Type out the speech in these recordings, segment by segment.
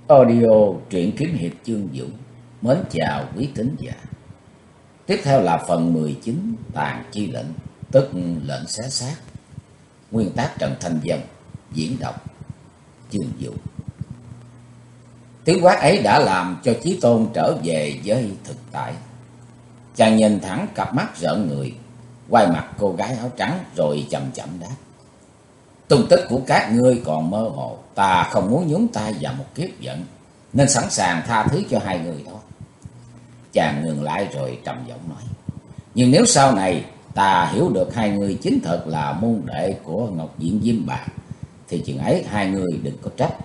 Audio truyện kiếm hiệp Chương Dũng. Mến chào quý thính giả. Tiếp theo là phần 19 Tàn chi lệnh, tức lệnh xé xác. Nguyên tác Trần Thanh Vân, diễn đọc Chương Dũng. Tiếng quát ấy đã làm cho Chí Tôn trở về với thực tại. Chàng nhìn thẳng cặp mắt rợn người, quay mặt cô gái áo trắng rồi chậm chậm đáp: tung tích của các ngươi còn mơ hồ, ta không muốn nhúng tay vào một kiếp giận, nên sẵn sàng tha thứ cho hai người thôi. Chàng ngừng lại rồi trầm giọng nói: nhưng nếu sau này ta hiểu được hai người chính thật là môn đệ của Ngọc Diện Diêm Bà, thì chừng ấy hai người đừng có trách.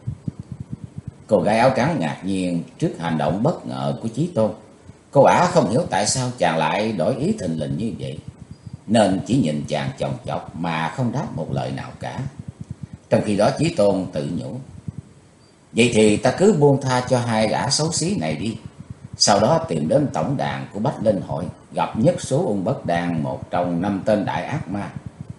Cô gái áo trắng ngạc nhiên trước hành động bất ngờ của Chí Tôn. Cô ả không hiểu tại sao chàng lại đổi ý thình lình như vậy, nên chỉ nhìn chàng chòng chọc mà không đáp một lời nào cả. Trong khi đó Chí Tôn tự nhủ: vậy thì ta cứ buông tha cho hai gã xấu xí này đi. Sau đó tìm đến tổng đàn của Bách Linh Hội, gặp Nhất Số Ung Bất Đan, một trong 5 tên đại ác ma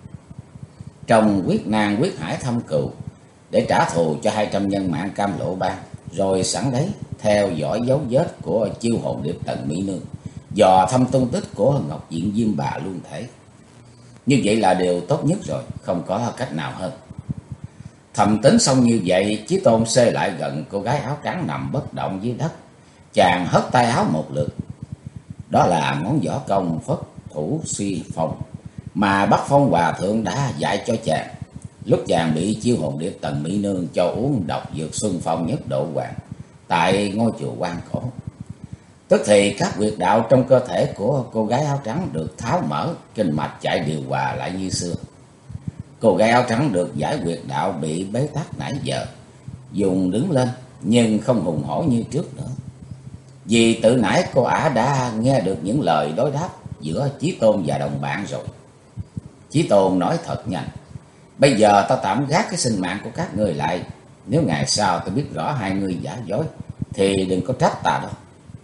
trong quyết nan quyết hải thâm cừu, để trả thù cho 200 nhân mạng Cam Lộ Bang. Rồi sẵn đấy theo dõi dấu vết của chiêu hồn điệp Tần Mỹ Nương, dò thăm tung tích của Ngọc Diện Diêm Bà luôn thể. Như vậy là điều tốt nhất rồi, không có cách nào hơn. Thầm tính xong như vậy, Chí Tôn xê lại gần cô gái áo trắng nằm bất động dưới đất. Chàng hất tay áo một lượt. Đó là món võ công Phất Thủ Suy Phong mà Bắc Phong Hòa Thượng đã dạy cho chàng lúc chàng bị chiêu hồn điệp Tần Mỹ Nương cho uống độc dược Xuân Phong Nhất Độ Hoàng tại ngôi chùa Quan Cổ. Tức thì các huyệt đạo trong cơ thể của cô gái áo trắng được tháo mở, kinh mạch chạy điều hòa lại như xưa. Cô gái áo trắng được giải huyệt đạo bị bế tắc nãy giờ, dùng đứng lên nhưng không hùng hổ như trước nữa. Vì tự nãy cô ả đã nghe được những lời đối đáp giữa Chí Tôn và đồng bạn rồi. Chí Tôn nói thật nhanh: bây giờ ta tạm gác cái sinh mạng của các ngươi lại. Nếu ngày sau ta biết rõ hai người giả dối thì đừng có trách ta đâu.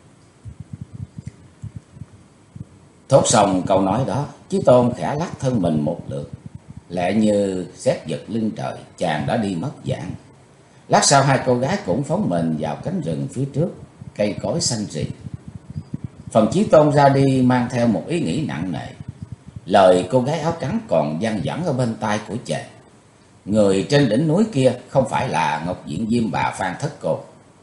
Thốt xong câu nói đó, Chí Tôn khẽ lắc thân mình một lượt, lẹ như sét giật lưng trời, chàng đã đi mất dạng. Lát sau hai cô gái cũng phóng mình vào cánh rừng phía trước, cây cối xanh rì. Phần Chí Tôn ra đi mang theo một ý nghĩ nặng nề. Lời cô gái áo trắng còn văng vẳng ở bên tai của chàng: người trên đỉnh núi kia không phải là Ngọc Diện Diêm Bà Phan Thất Cô.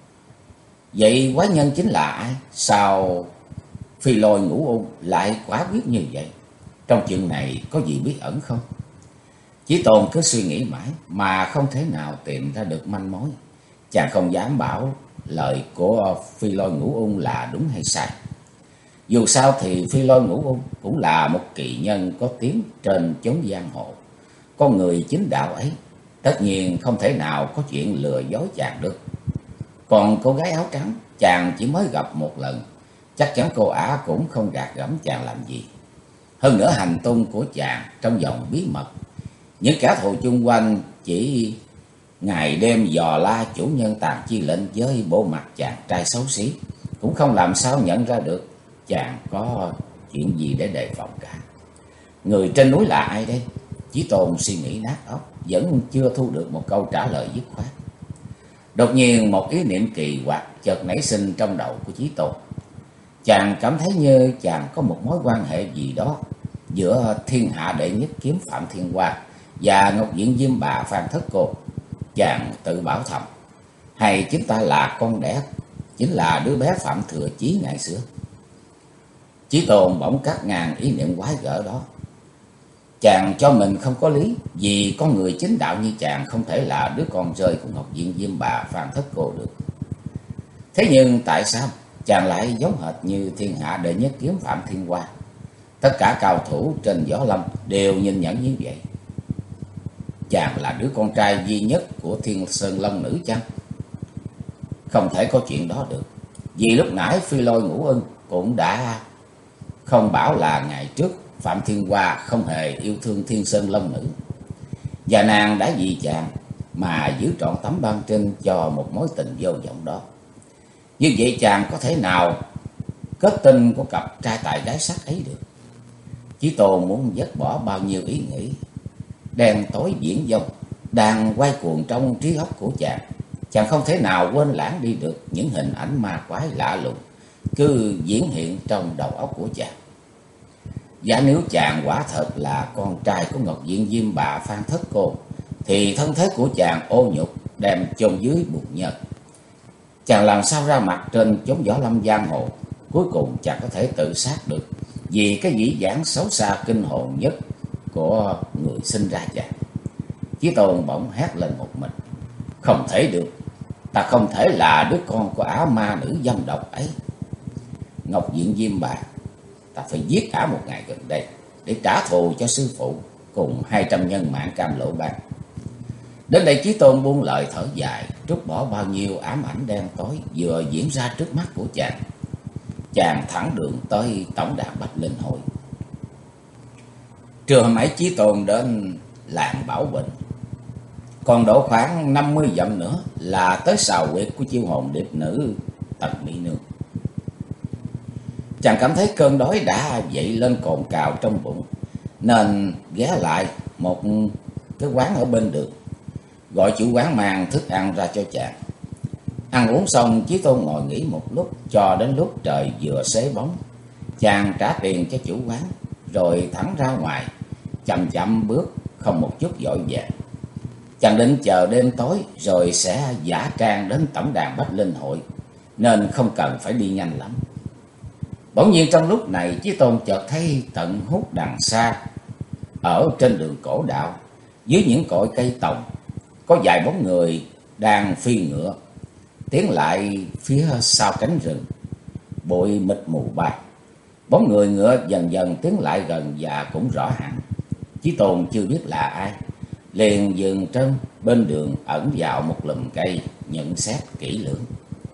Vậy quái nhân chính là ai? Sao Phi Lôi Ngũ Ung lại quả quyết như vậy? Trong chuyện này có gì bí ẩn không? Chí Tôn cứ suy nghĩ mãi mà không thể nào tìm ra được manh mối. Chàng không dám bảo lời của Phi Lôi Ngũ Ung là đúng hay sai. Dù sao thì Phi Lôi Ngũ Ung cũng là một kỳ nhân có tiếng trên chốn giang hồ. Con người chính đạo ấy tất nhiên không thể nào có chuyện lừa dối chàng được. Còn cô gái áo trắng chàng chỉ mới gặp một lần, chắc chắn cô ả cũng không gạt gẫm chàng làm gì. Hơn nữa hành tung của chàng trong vòng bí mật, những kẻ thù chung quanh chỉ ngày đêm dò la chủ nhân Tàn chi lệnh với bộ mặt chàng trai xấu xí, cũng không làm sao nhận ra được chàng có chuyện gì để đề phòng cả. Người trên núi là ai đây? Chí Tôn suy nghĩ nát óc, vẫn chưa thu được một câu trả lời dứt khoát. Đột nhiên một ý niệm kỳ quặc chợt nảy sinh trong đầu của Chí Tôn. Chàng cảm thấy như chàng có một mối quan hệ gì đó giữa thiên hạ đệ nhất kiếm Phạm Thiên Hoa và Ngọc Diện Diêm Bà Phan Thất Cô. Chàng tự bảo thầm: hay chính ta là con đẻ, chính là đứa bé Phạm Thừa Chí ngày xưa? Chí Tôn bỗng cắt ngang ý niệm quái gở đó. Chàng cho mình không có lý, vì con người chính đạo như chàng không thể là đứa con rơi của Ngọc Diện Diêm Bà Phan Thất Cô được. Thế nhưng tại sao chàng lại giống hệt như thiên hạ đệ nhất kiếm Phạm Thiên Hoa? Tất cả cao thủ trên võ lâm đều nhìn nhận như vậy. Chàng là đứa con trai duy nhất của Thiên Sơn Long Nữ chăng? Không thể có chuyện đó được, vì lúc nãy Phi Lôi Ngũ Ưng cũng đã không bảo là ngày trước Phạm Thiên Hoa không hề yêu thương Thiên Sơn Long Nữ, và nàng đã vì chàng mà giữ trọn tấm băng trinh cho một mối tình vô vọng đó. Như vậy chàng có thể nào kết tinh của cặp trai tài gái sắc ấy được? Chí Tôn muốn dứt bỏ bao nhiêu ý nghĩ đen tối viễn vông đang quay cuồng trong trí óc của chàng. Chàng không thể nào quên lãng đi được những hình ảnh ma quái lạ lùng cứ diễn hiện trong đầu óc của chàng. Giả nếu chàng quả thật là con trai của Ngọc Diện Diêm Bà Phan Thất Cô, thì thân thế của chàng ô nhục đem chôn dưới bùn nhơ. Chàng làm sao ra mặt trên chốn võ lâm giang hồ, cuối cùng chàng có thể tự sát được vì cái dĩ dãn xấu xa kinh hồn nhất của người sinh ra chàng. Chí Tôn bỗng hét lên một mình: không thể được, ta không thể là đứa con của ả ma nữ dâm độc ấy. Ngọc Diện Diêm Bà, ta phải giết ả một ngày gần đây để trả thù cho sư phụ cùng 200 nhân mạng Cam Lộ Bang. Đến đây Chí Tôn buông lời thở dài, trút bỏ bao nhiêu ám ảnh đen tối vừa diễn ra trước mắt của chàng. Chàng thẳng đường tới tổng đàn Bạch Linh Hội. Trưa hôm ấy Chí Tôn đến làng Bảo Bình, còn độ khoảng 50 dặm nữa là tới sào huyệt của chiêu hồn điệp nữ Tần Mỹ Nương. Chàng cảm thấy cơn đói đã dậy lên cồn cào trong bụng, nên ghé lại một cái quán ở bên đường, gọi chủ quán mang thức ăn ra cho chàng. Ăn uống xong, Chí Tôn ngồi nghỉ một lúc cho đến lúc trời vừa xế bóng. Chàng trả tiền cho chủ quán rồi thẳng ra ngoài, chậm chậm bước, không một chút vội vàng. Chàng định chờ đêm tối rồi sẽ giả trang đến tổng đàn Bách Linh Hội, nên không cần phải đi nhanh lắm. Bỗng nhiên trong lúc này, Chí Tôn chợt thấy tận hút đằng xa, ở trên đường cổ đạo, dưới những cội cây tòng, có vài bóng người đang phi ngựa tiến lại phía sau cánh rừng. Bụi mịt mù bay, bóng người ngựa dần dần tiến lại gần và cũng rõ hẳn. Chí Tôn chưa biết là ai, liền dừng chân bên đường ẩn vào một lùm cây nhận xét kỹ lưỡng.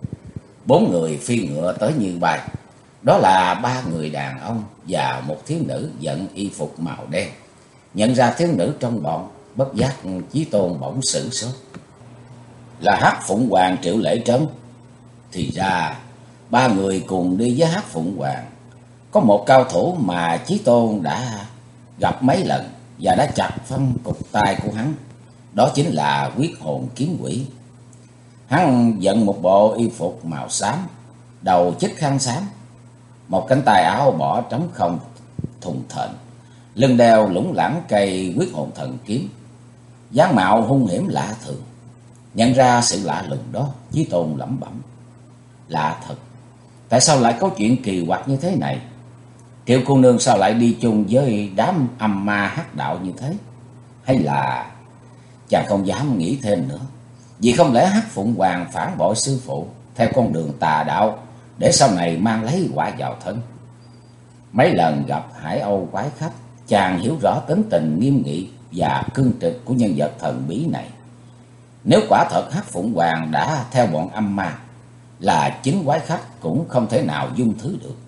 4 người phi ngựa tới như bay. Đó là 3 người đàn ông và một thiếu nữ dẫn y phục màu đen. Nhận ra thiếu nữ trong bọn, bất giác Chí Tôn bỗng sửng sốt. Là Hắc Phụng Hoàng Triệu Lễ Trấn. Thì ra 3 người cùng đi với Hắc Phụng Hoàng. Có một cao thủ mà Chí Tôn đã gặp mấy lần và đã chặt phân cục tay của hắn. Đó chính là Quyết Hồn Kiếm Quỷ. Hắn dẫn một bộ y phục màu xám, đầu chích khăn xám, một cánh tay áo bỏ trống không thùng thình, lưng đeo lủng lẳng cây Quyết Hồn Thần Kiếm, dáng mạo hung hiểm lạ thường. Nhận ra sự lạ lùng đó, Chí Tôn lẩm bẩm: lạ thật, tại sao lại có chuyện kỳ quặc như thế này? Triệu cô nương sao lại đi chung với đám âm ma hắc đạo như thế? Hay là... Chàng không dám nghĩ thêm nữa, vì không lẽ Hắc Phụng Hoàng phản bội sư phụ theo con đường tà đạo để sau này mang lấy quả vào thân? Mấy lần gặp Hải Âu quái khách, chàng hiểu rõ tính tình nghiêm nghị và cương trực của nhân vật thần bí này. Nếu quả thật Hắc Phụng Hoàng đã theo bọn âm ma, là chính quái khách cũng không thể nào dung thứ được.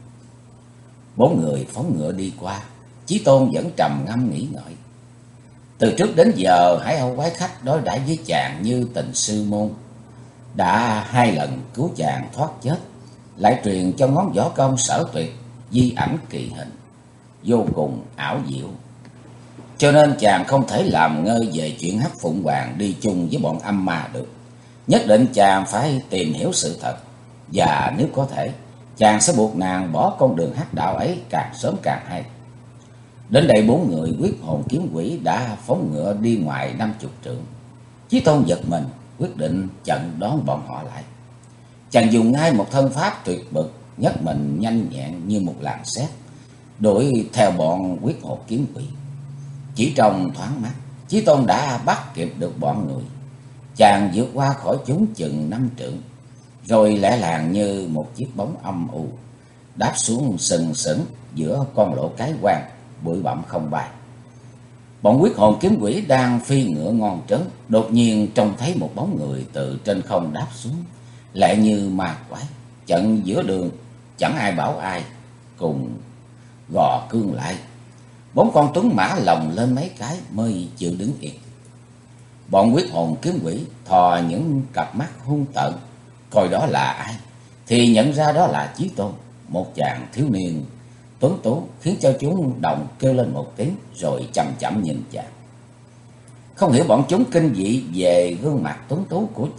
4 người phóng ngựa đi qua, Chí Tôn vẫn trầm ngâm nghĩ ngợi. Từ trước đến giờ, Hải Âu quái khách đối đãi với chàng như tình sư môn, đã 2 lần cứu chàng thoát chết, lại truyền cho ngón võ công sở tuyệt di ảnh kỳ hình, vô cùng ảo diệu. Cho nên chàng không thể làm ngơ về chuyện Hắc Phụng Hoàng đi chung với bọn âm ma được. Nhất định chàng phải tìm hiểu sự thật, và nếu có thể, chàng sẽ buộc nàng bỏ con đường hắc đạo ấy càng sớm càng hay. Đến đây 4 người Quyết Hồn Kiếm Quỷ đã phóng ngựa đi ngoài 50 trượng. Chí Tôn giật mình, quyết định chặn đón bọn họ lại. Chàng dùng ngay một thân pháp tuyệt bậc, nhấc mình nhanh nhẹn như một làn sét, đuổi theo bọn Quyết Hồn Kiếm Quỷ. Chỉ trong thoáng mắt, Chí Tôn đã bắt kịp được bọn người. Chàng vượt qua khỏi chúng chừng 5 trượng, rồi lẻ làng như một chiếc bóng âm u đáp xuống sừng sững giữa con lộ cái quang, bụi bặm không bay. Bọn Quyết Hồn Kiếm Quỷ đang phi ngựa ngon trớn, đột nhiên trông thấy một bóng người từ trên không đáp xuống, lại như ma quái, chặn giữa đường, chẳng ai bảo ai, cùng gò cương lại. 4 con tuấn mã lồng lên mấy cái mới chịu đứng yên. Bọn Quyết Hồn Kiếm Quỷ thò những cặp mắt hung tợn coi đó là ai, thì nhận ra đó là Chí Tôn, một chàng thiếu niên tuấn tú, khiến cho chúng động kêu lên một tiếng rồi chậm chậm nhìn chàng. Không hiểu bọn chúng kinh dị về gương mặt tuấn tú của chàng,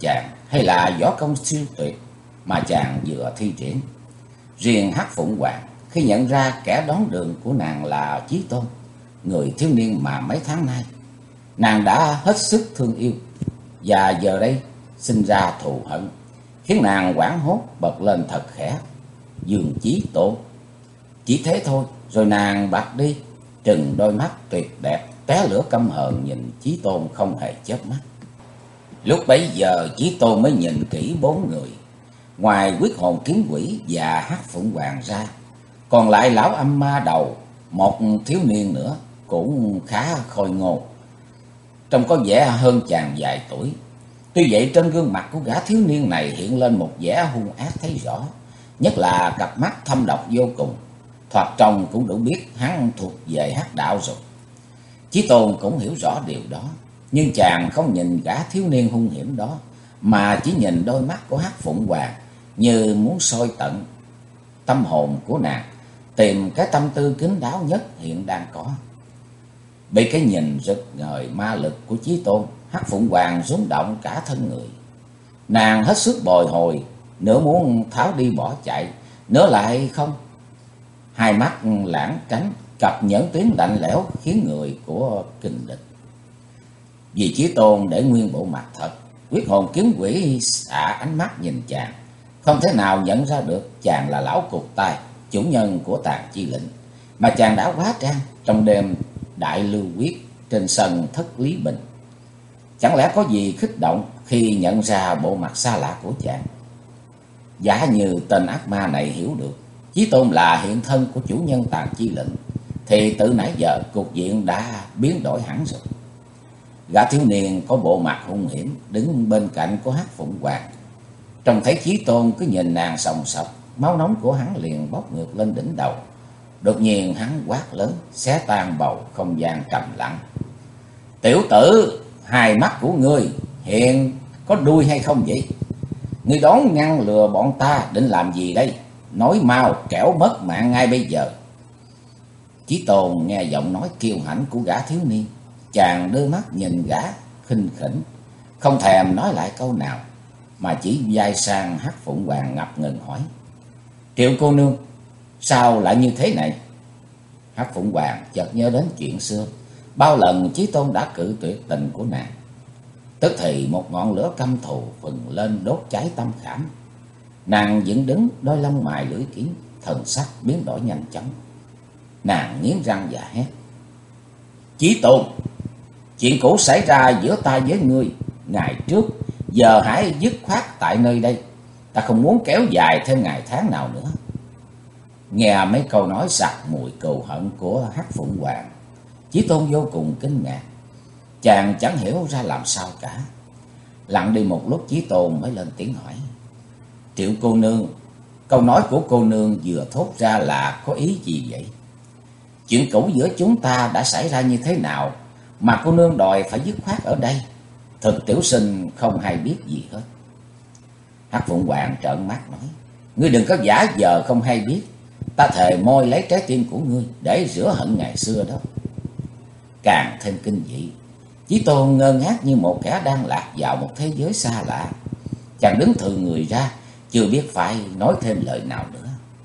hay là võ công siêu tuyệt mà chàng vừa thi triển. Riêng Hắc Phụng Hoàng khi nhận ra kẻ đón đường của nàng là Chí Tôn, người thiếu niên mà mấy tháng nay nàng đã hết sức thương yêu, và giờ đây sinh ra thù hận, khiến nàng hoảng hốt bật lên thật khẽ: Dương Chí Tôn. Chỉ thế thôi, rồi nàng bạc đi, trừng đôi mắt tuyệt đẹp tóe lửa căm hờn nhìn Chí Tôn không hề chớp mắt. Lúc bấy giờ Chí Tôn mới nhìn kỹ bốn người, ngoài Quyết Hồn Kiếm Quỷ và Hắc Phụng Hoàng ra, còn lại lão âm ma đầu, một thiếu niên nữa cũng khá khôi ngô, trông có vẻ hơn chàng vài tuổi. Tuy vậy trên gương mặt của gã thiếu niên này hiện lên một vẻ hung ác thấy rõ, nhất là cặp mắt thâm độc vô cùng, thoạt trông cũng đủ biết hắn thuộc về hắc đạo rồi. Chí Tôn cũng hiểu rõ điều đó, nhưng chàng không nhìn gã thiếu niên hung hiểm đó, mà chỉ nhìn đôi mắt của Hắc Phụng Hoàng, như muốn soi tận tâm hồn của nàng, tìm cái tâm tư kín đáo nhất hiện đang có. Bị cái nhìn rực ngời ma lực của Chí Tôn, Hắc Phụng Hoàng rung động cả thân người. Nàng hết sức bồi hồi, nửa muốn tháo đi bỏ chạy, nửa lại không. Hai mắt lãng tránh, cặp nhẫn tuyến lạnh lẽo khiến người của kinh địch. Vì Chí Tôn để nguyên bộ mặt thật, Quyết Hồn Kiếm Quỷ xạ ánh mắt nhìn chàng, không thể nào nhận ra được chàng là lão cụt tay, chủ nhân của Tàn Chi Lĩnh, mà chàng đã hóa trang trong đêm đại lưu quyết trên sân Thất Lý Bình. Chẳng lẽ có gì kích động khi nhận ra bộ mặt xa lạ của chàng? Giả như tên ác ma này hiểu được Chí Tôn là hiện thân của chủ nhân Tàn Chi Lĩnh, thì từ nãy giờ cục diện đã biến đổi hẳn rồi. Gã thiếu niên có bộ mặt hung hiểm đứng bên cạnh của Hắc Phụng Hoàng, trông thấy Chí Tôn cứ nhìn nàng sòng sọc, máu nóng của hắn liền bốc ngược lên đỉnh đầu. Đột nhiên hắn quát lớn, xé tan bầu không gian trầm lặng: Tiểu tử, hai mắt của ngươi hiện có đuôi hay không vậy? Ngươi đón ngăn lừa bọn ta định làm gì đây? Nói mau, kẻo mất mạng ngay bây giờ. Chí Tôn nghe giọng nói kiêu hãnh của gã thiếu niên, chàng đưa mắt nhìn gã khinh khỉnh, không thèm nói lại câu nào, mà chỉ vai sang Hắc Phụng Hoàng ngập ngừng hỏi: Triệu cô nương, sao lại như thế này? Hắc Phụng Hoàng chợt nhớ đến chuyện xưa, bao lần Chí Tôn đã cự tuyệt tình của nàng. Tức thì một ngọn lửa căm thù phừng lên đốt cháy tâm khảm. Nàng dựng đứng, đôi lông mày lưỡi kiếm, thần sắc biến đổi nhanh chóng. Nàng nghiến răng và hét: Chí Tôn, chuyện cũ xảy ra giữa ta với ngươi ngày trước, giờ hãy dứt khoát tại nơi đây. Ta không muốn kéo dài thêm ngày tháng nào nữa. Nghe mấy câu nói sặc mùi cừu hận của Hắc Phụng Hoàng, Chí Tôn vô cùng kinh ngạc. Chàng chẳng hiểu ra làm sao cả. Lặng đi một lúc, Chí Tôn mới lên tiếng hỏi: Triệu cô nương, câu nói của cô nương vừa thốt ra là có ý gì vậy? Chuyện cũ giữa chúng ta đã xảy ra như thế nào mà cô nương đòi phải dứt khoát ở đây? Thực tiểu sinh không hay biết gì hết. Hắc Phụng Hoàng trợn mắt nói: Ngươi đừng có giả vờ không hay biết. Ta thề moi lấy trái tim của ngươi để rửa hận ngày xưa đó. Càng thêm kinh dị, Chí Tôn ngơ ngác như một kẻ đang lạc vào một thế giới xa lạ. Chàng đứng thừ người ra, chưa biết phải nói thêm lời nào nữa.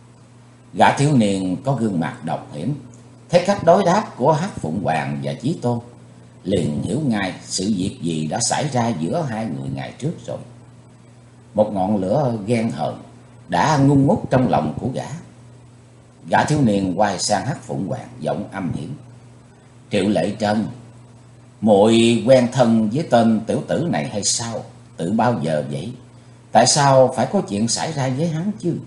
Gã thiếu niên có gương mặt độc hiểm, thấy cách đối đáp của Hắc Phụng Hoàng và Chí Tôn, liền hiểu ngay sự việc gì đã xảy ra giữa hai người ngày trước rồi. Một ngọn lửa ghen hờn đã ngung ngút trong lòng của gã. Gã thiếu niên quay sang Hắc Phụng Hoàng, giọng âm hiểm: Triệu Lệ Trân, muội quen thân với tên tiểu tử này hay sao? Từ bao giờ vậy? Tại sao phải có chuyện xảy ra với hắn chứ?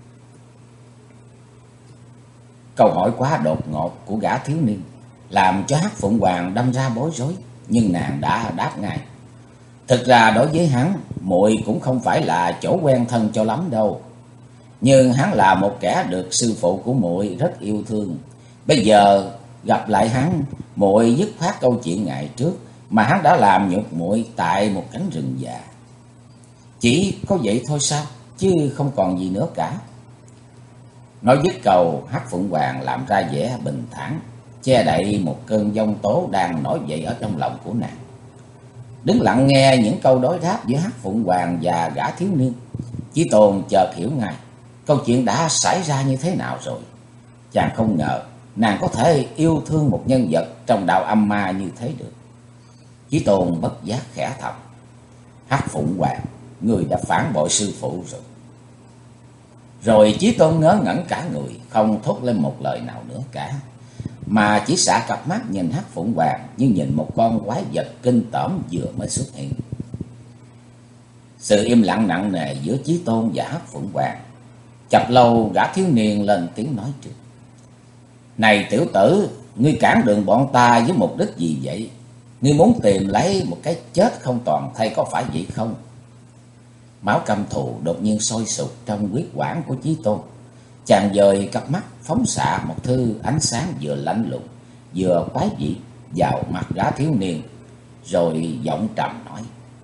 Câu hỏi quá đột ngột của gã thiếu niên làm cho Hắc Phụng Hoàng đâm ra bối rối, nhưng nàng đã đáp ngay: Thực ra đối với hắn, muội cũng không phải là chỗ quen thân cho lắm đâu. Nhưng hắn là một kẻ được sư phụ của muội rất yêu thương. Bây giờ gặp lại hắn, muội dứt khoát câu chuyện ngày trước mà hắn đã làm nhục muội tại một cánh rừng già. Chỉ có vậy thôi sao, chứ không còn gì nữa cả. Nói dứt câu, Hắc Phụng Hoàng làm ra vẻ bình thản, che đậy một cơn giông tố đang nổi dậy ở trong lòng của nàng. Đứng lặng nghe những câu đối đáp giữa Hắc Phụng Hoàng và gã thiếu niên, Chí Tôn chợt hiểu ngay câu chuyện đã xảy ra như thế nào rồi. Chàng không ngờ nàng có thể yêu thương một nhân vật trong đạo âm ma như thế được. Chí Tôn bất giác khẽ thầm: Hắc Phụng Hoàng, người đã phản bội sư phụ rồi. Rồi Chí Tôn ngớ ngẩn cả người, không thốt lên một lời nào nữa cả, mà chỉ xả cặp mắt nhìn Hắc Phụng Hoàng như nhìn một con quái vật kinh tởm vừa mới xuất hiện. Sự im lặng nặng nề giữa Chí Tôn và Hắc Phụng Hoàng. Chập lâu gã thiếu niên lên tiếng nói trước: Này tiểu tử, ngươi cản đường bọn ta với mục đích gì vậy? Ngươi muốn tìm lấy một cái chết không toàn thây có phải vậy không? Máu căm thù đột nhiên sôi sục trong huyết quản của Chí Tôn. Chàng dời cặp mắt phóng xạ một thứ ánh sáng vừa lạnh lùng vừa quái dị vào mặt gã thiếu niên, rồi giọng trầm nói: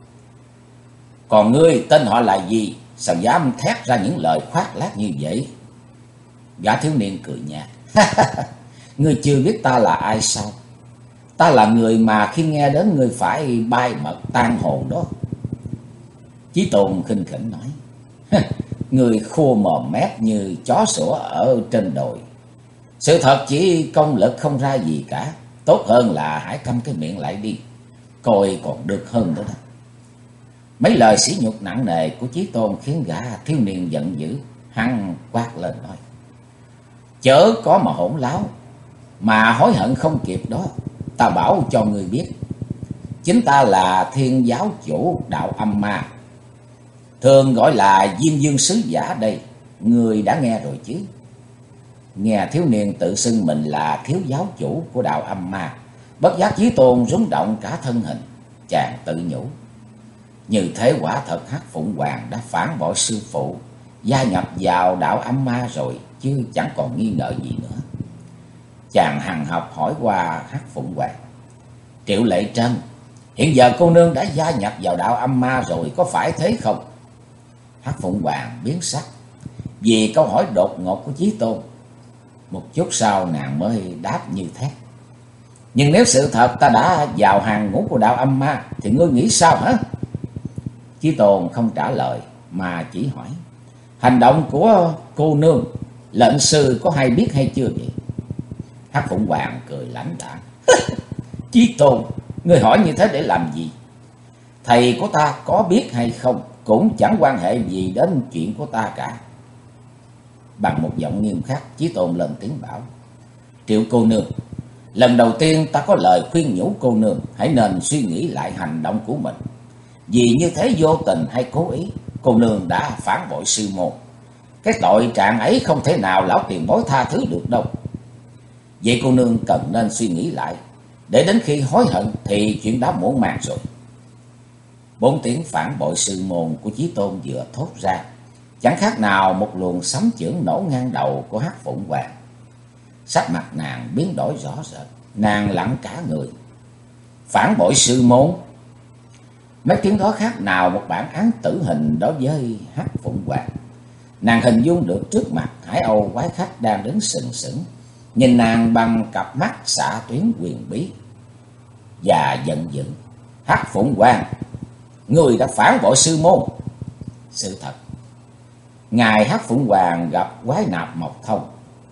Còn ngươi tên họ là gì? Sao dám thét ra những lời khoác lác như vậy? Gã thiếu niên cười nhạt: Ngươi chưa biết ta là ai sao? Ta là người mà khi nghe đến ngươi phải bay mật tan hồn đó. Chí Tôn khinh khỉnh nói: Người khô mồm mép như chó sủa ở trên đồi. Sự thật chỉ công lực không ra gì cả. Tốt hơn là hãy câm cái miệng lại đi, coi còn được hơn nữa đó. Mấy lời sỉ nhục nặng nề của Chí Tôn khiến gã thiếu niên giận dữ. Hắn quát lên nói: Chớ có mà hỗn láo, mà hối hận không kịp đó. Ta bảo cho người biết, chính ta là Thiên giáo chủ đạo âm ma, thường gọi là Diêm Dương sứ giả đây. Người đã nghe rồi chứ? Nghe thiếu niên tự xưng mình là thiếu giáo chủ của đạo âm ma, bất giác Chí Tôn rung động cả thân hình. Chàng tự nhủ: Như thế quả thật Hắc Phụng Hoàng đã phản bội sư phụ, gia nhập vào đạo âm ma rồi, chứ chẳng còn nghi ngờ gì nữa. Chàng hằn học hỏi qua Hắc Phụng Hoàng: Triệu Lệ Trân, hiện giờ cô nương đã gia nhập vào đạo âm ma rồi, có phải thế không? Hắc Phụng Hoàng biến sắc vì câu hỏi đột ngột của Chí Tôn. Một chút sau nàng mới đáp như thế: Nhưng nếu sự thật ta đã vào hàng ngũ của đạo âm ma thì ngươi nghĩ sao hả? Chí Tôn không trả lời mà chỉ hỏi: Hành động của cô nương, lệnh sư có hay biết hay chưa vậy? Hắc Phụng Hoàng cười lãnh đạm: Chí Tôn, ngươi hỏi như thế để làm gì? Thầy của ta có biết hay không cũng chẳng quan hệ gì đến chuyện của ta cả. Bằng một giọng nghiêm khắc, Chí Tôn lên tiếng bảo: Triệu cô nương, lần đầu tiên ta có lời khuyên nhủ cô nương hãy nên suy nghĩ lại hành động của mình. Vì như thế vô tình hay cố ý, cô nương đã phản bội sư môn. Cái tội trạng ấy không thể nào lão tiền bối tha thứ được đâu. Vậy cô nương cần nên suy nghĩ lại, để đến khi hối hận thì chuyện đã muộn màng rồi. 4 tiếng phản bội sư môn của Chí Tôn vừa thốt ra, chẳng khác nào một luồng sấm chưởng nổ ngang đầu của Hắc Phụng Hoàng. Sắc mặt nàng biến đổi rõ rệt, nàng lặng cả người. Phản bội sư môn? Mấy tiếng đó khác nào một bản án tử hình đối với Hắc Phụng Hoàng. Nàng hình dung được trước mặt Hải Âu quái khách đang đứng sừng sững, nhìn nàng bằng cặp mắt xạ tuyến quyền bí và giận dữ. Hắc Phụng Hoàng, người đã phản bội sư môn. Sự thật, ngài Hắc Phụng Hoàng gặp quái nạp Mộc Thông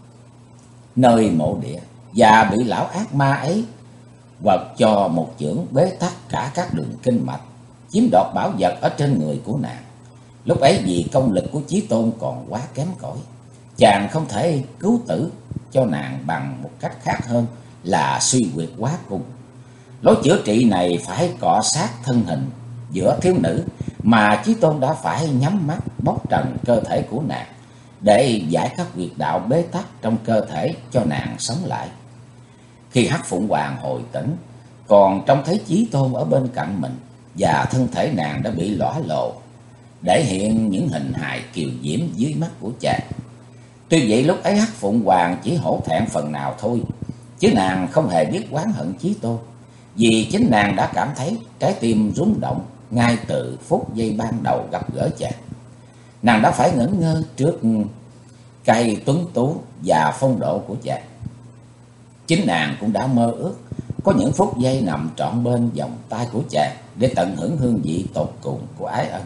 nơi mộ địa và bị lão ác ma ấy quật cho một chưởng bế tắc cả các đường kinh mạch, chiếm đoạt bảo vật ở trên người của nàng. Lúc ấy vì công lực của Chí Tôn còn quá kém cỏi, chàng không thể cứu tử cho nàng bằng một cách khác hơn là suy quyệt quá cung. Lối chữa trị này phải cọ sát thân hình giữa thiếu nữ, mà Chí Tôn đã phải nhắm mắt bóc trần cơ thể của nàng để giải các huyệt đạo bế tắc trong cơ thể cho nàng sống lại. Khi Hắc Phụng Hoàng hồi tỉnh, còn trông thấy Chí Tôn ở bên cạnh mình, và thân thể nàng đã bị lõa lồ, để hiện những hình hài kiều diễm dưới mắt của chàng. Tuy vậy lúc ấy Hắc Phụng Hoàng chỉ hổ thẹn phần nào thôi, chứ nàng không hề biết oán hận Chí Tôn, vì chính nàng đã cảm thấy trái tim rung động ngay từ phút giây ban đầu gặp gỡ chàng. Nàng đã phải ngẩn ngơ trước cây tuấn tú và phong độ của chàng. Chính nàng cũng đã mơ ước có những phút giây nằm trọn bên vòng tay của chàng, để tận hưởng hương vị tột cùng của ái ân.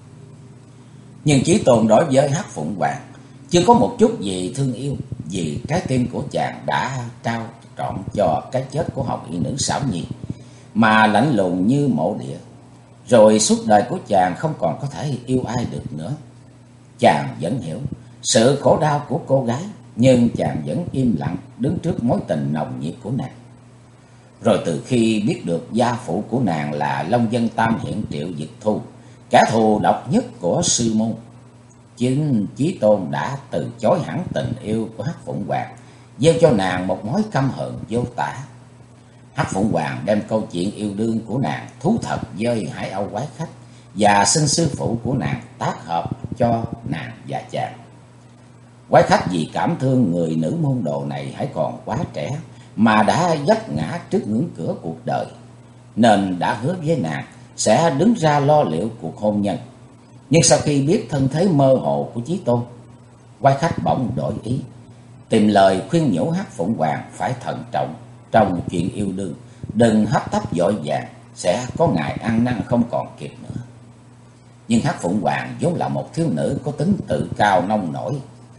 Nhưng Chí Tôn đối với Hắc Phụng Hoàng chưa có một chút gì thương yêu, vì trái tim của chàng đã trao trọn cho cái chết của hồng y nữ xảo nhi, mà lạnh lùng như mộ địa. Rồi suốt đời của chàng không còn có thể yêu ai được nữa. Chàng vẫn hiểu sự khổ đau của cô gái, nhưng chàng vẫn im lặng đứng trước mối tình nồng nhiệt của nàng. Rồi từ khi biết được gia phụ của nàng là Long Dân Tam Hiện Triệu Dực Thu, kẻ thù độc nhất của sư môn, chính Chí Tôn đã từ chối hẳn tình yêu của Hắc Phụng Hoàng, gieo cho nàng một mối căm hận vô tả. Hắc Phụng Hoàng đem câu chuyện yêu đương của nàng thú thật với Hải Âu Quái Khách, và xin sư phụ của nàng tác hợp cho nàng và chàng. Quái Khách vì cảm thương người nữ môn đồ này hãy còn quá trẻ, mà đã vấp ngã trước ngưỡng cửa cuộc đời, nên đã hứa với nàng sẽ đứng ra lo liệu cuộc hôn nhân. Nhưng sau khi biết thân thế mơ hồ của Chí Tôn, Quái Khách bỗng đổi ý, tìm lời khuyên nhủ Hắc Phụng Hoàng phải thận trọng trong chuyện yêu đương, đừng hấp tấp vội vàng, sẽ có ngày ăn năn không còn kịp nữa. Nhưng Hắc Phụng Hoàng vốn là một thiếu nữ có tính tự cao nông nổi.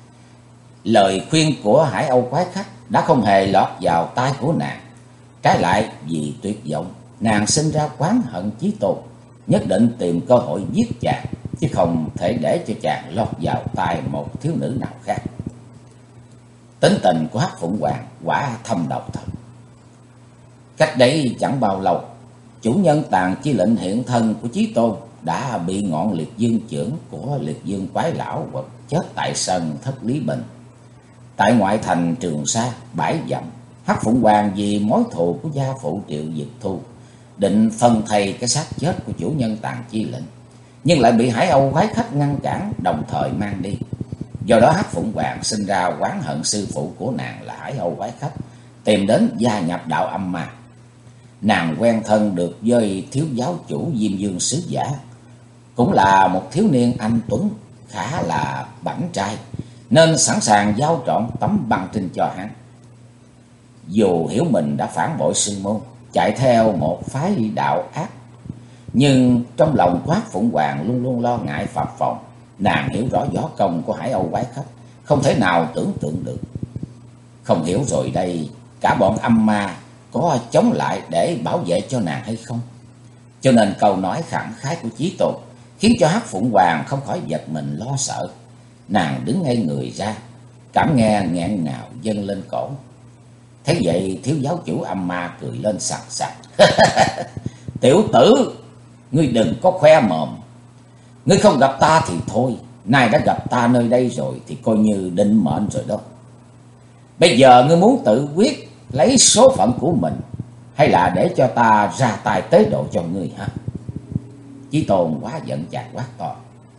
Lời khuyên của Hải Âu Quái Khách đã không hề lọt vào tai của nàng. Trái lại, vì tuyệt vọng, nàng sinh ra oán hận Chí Tôn, nhất định tìm cơ hội giết chàng, chứ không thể để cho chàng lọt vào tai một thiếu nữ nào khác. Tính tình của Hắc Phụng Hoàng quả thâm độc thật. Cách đấy chẳng bao lâu, chủ nhân Tàng Chi Lệnh hiện thân của Chí Tôn đã bị ngọn liệt dương chưởng của liệt dương quái lão quật chết tại sân Thất Lý Bình. Tại ngoại thành Trường Sa bãi dặm, Hắc Phụng Hoàng vì mối thù của gia phụ Triệu Dực Thu định phân thây cái xác chết của chủ nhân Tàng Chi Lệnh, nhưng lại bị Hải Âu Quái Khách ngăn cản, đồng thời mang đi. Do đó Hắc Phụng Hoàng sinh ra oán hận sư phụ của nàng là Hải Âu Quái Khách, tìm đến gia nhập đạo Âm Ma. Nàng quen thân được với thiếu giáo chủ Diêm Dương Sứ Giả, cũng là một thiếu niên anh tuấn khá là bảnh trai, nên sẵn sàng giao trọn tấm băng trinh cho hắn. Dù hiểu mình đã phản bội sư môn, chạy theo một phái đạo ác, nhưng trong lòng của Hắc Phụng Hoàng luôn luôn lo ngại phập phồng. Nàng hiểu rõ võ công của Hải Âu Quái Khách, không thể nào tưởng tượng được. Không hiểu rồi đây, cả bọn âm ma có chống lại để bảo vệ cho nàng hay không? Cho nên câu nói khẳng khái của Chí Tôn khiến cho Hắc Phụng Hoàng không khỏi giật mình lo sợ. Nàng đứng ngay người ra, cảm nghe nghẹn ngào dâng lên cổ. Thấy vậy thiếu giáo chủ âm ma cười lên sặc sặc. Tiểu tử, ngươi đừng có khoe mồm. Ngươi không gặp ta thì thôi, nay đã gặp ta nơi đây rồi thì coi như định mệnh rồi đó. Bây giờ ngươi muốn tự quyết lấy số phận của mình, hay là để cho ta ra tay tế độ cho ngươi hả? Chí Tôn quá giận chàng quát to.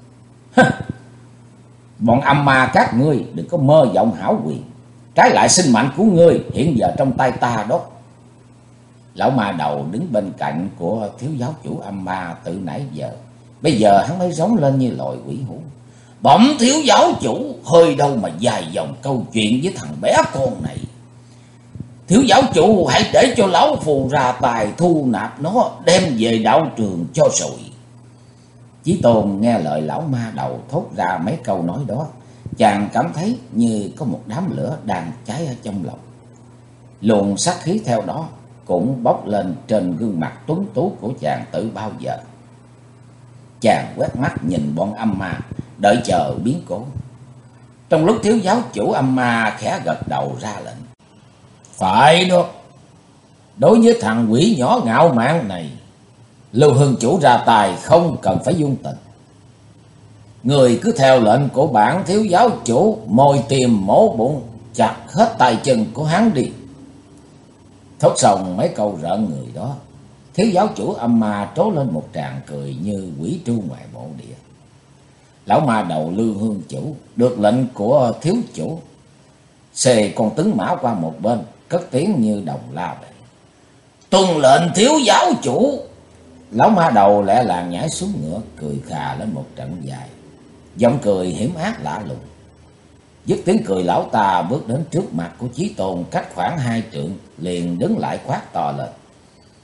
Bọn âm ma các ngươi đừng có mơ vọng hảo quyền, trái lại sinh mệnh của ngươi hiện giờ trong tay ta đó. Lão ma đầu đứng bên cạnh của thiếu giáo chủ âm ma từ nãy giờ, bây giờ hắn mới rống lên như loài quỷ hú. Bẩm thiếu giáo chủ, hơi đâu mà dài dòng câu chuyện với thằng bé con này. Thiếu giáo chủ hãy để cho lão phù ra tài thu nạp nó, đem về đạo trường cho rồi. Chí Tôn nghe lời lão ma đầu thốt ra mấy câu nói đó, chàng cảm thấy như có một đám lửa đang cháy ở trong lòng. Luồng sát khí theo đó cũng bốc lên trên gương mặt tuấn tú của chàng từ bao giờ. Chàng quét mắt nhìn bọn âm ma, đợi chờ biến cố. Trong lúc thiếu giáo chủ âm ma khẽ gật đầu ra lệnh. Phải đó, đối với thằng quỷ nhỏ ngạo mạn này, Lưu Hương chủ ra tài không cần phải dung tình. Người cứ theo lệnh của bản thiếu giáo chủ, mồi tìm mổ bụng, chặt hết tay chân của hắn đi. Thốt xong mấy câu rợn người đó, thiếu giáo chủ âm ma trố lên một tràng cười như quỷ tru ngoài mộ địa. Lão ma đầu Lưu Hương chủ được lệnh của thiếu chủ, xề con tướng mã qua một bên, cất tiếng như đồng la vậy. Tuân lệnh thiếu giáo chủ. Lão ma đầu lẹ làng nhảy xuống ngựa, cười khà lên một trận dài, giọng cười hiểm ác lạ lùng. Dứt tiếng cười, lão ta bước đến trước mặt của Chí Tôn cách khoảng 2 trượng, liền đứng lại quát to lên.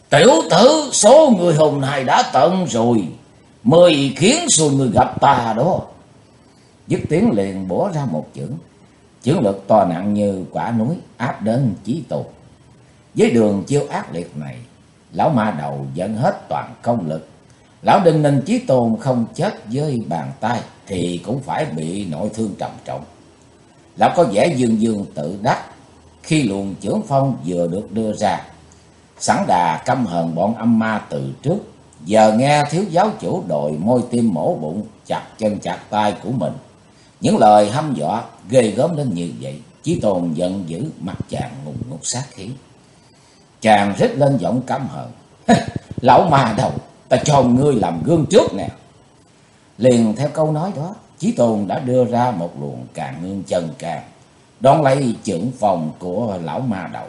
Tiểu tử, số người hôm nay đã tận rồi, mời khiến xui người gặp ta đó. Dứt tiếng liền bổ ra một chưởng. Chưởng lực to nặng như quả núi áp đến Chí Tôn. Với đường chiêu ác liệt này, lão ma đầu dẫn hết toàn công lực. Lão đinh ninh Chí Tôn không chết với bàn tay thì cũng phải bị nội thương trầm trọng. Lão có vẻ dương dương tự đắc khi luồng chưởng phong vừa được đưa ra. Sẵn đà căm hờn bọn âm ma từ trước, giờ nghe thiếu giáo chủ đòi môi tim mổ bụng, chặt chân chặt tay của mình. Những lời hăm dọa ghê gớm đến như vậy, Chí Tôn giận dữ, mặt chàng ngùng ngục sát khí. Chàng rít lên giọng căm hờn: Lão ma đầu, ta cho ngươi làm gương trước nè. Liền theo câu nói đó, Chí Tôn đã đưa ra một luồng Càn Ngương Chân Can, đón lấy chưởng phòng của lão ma đầu.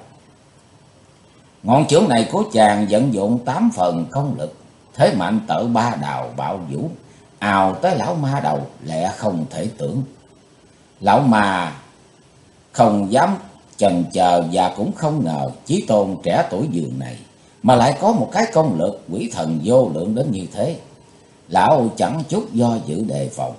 Ngọn chưởng này của chàng vận dụng 8 phần công lực, thế mạnh tở ba đào bạo vũ, ào tới lão ma đầu lẹ không thể tưởng. Lão ma không dám chần chờ và cũng không ngờ Chí Tôn trẻ tuổi dường này mà lại có một cái công lực quỷ thần vô lượng đến như thế. Lão chẳng chút do dự đề phòng.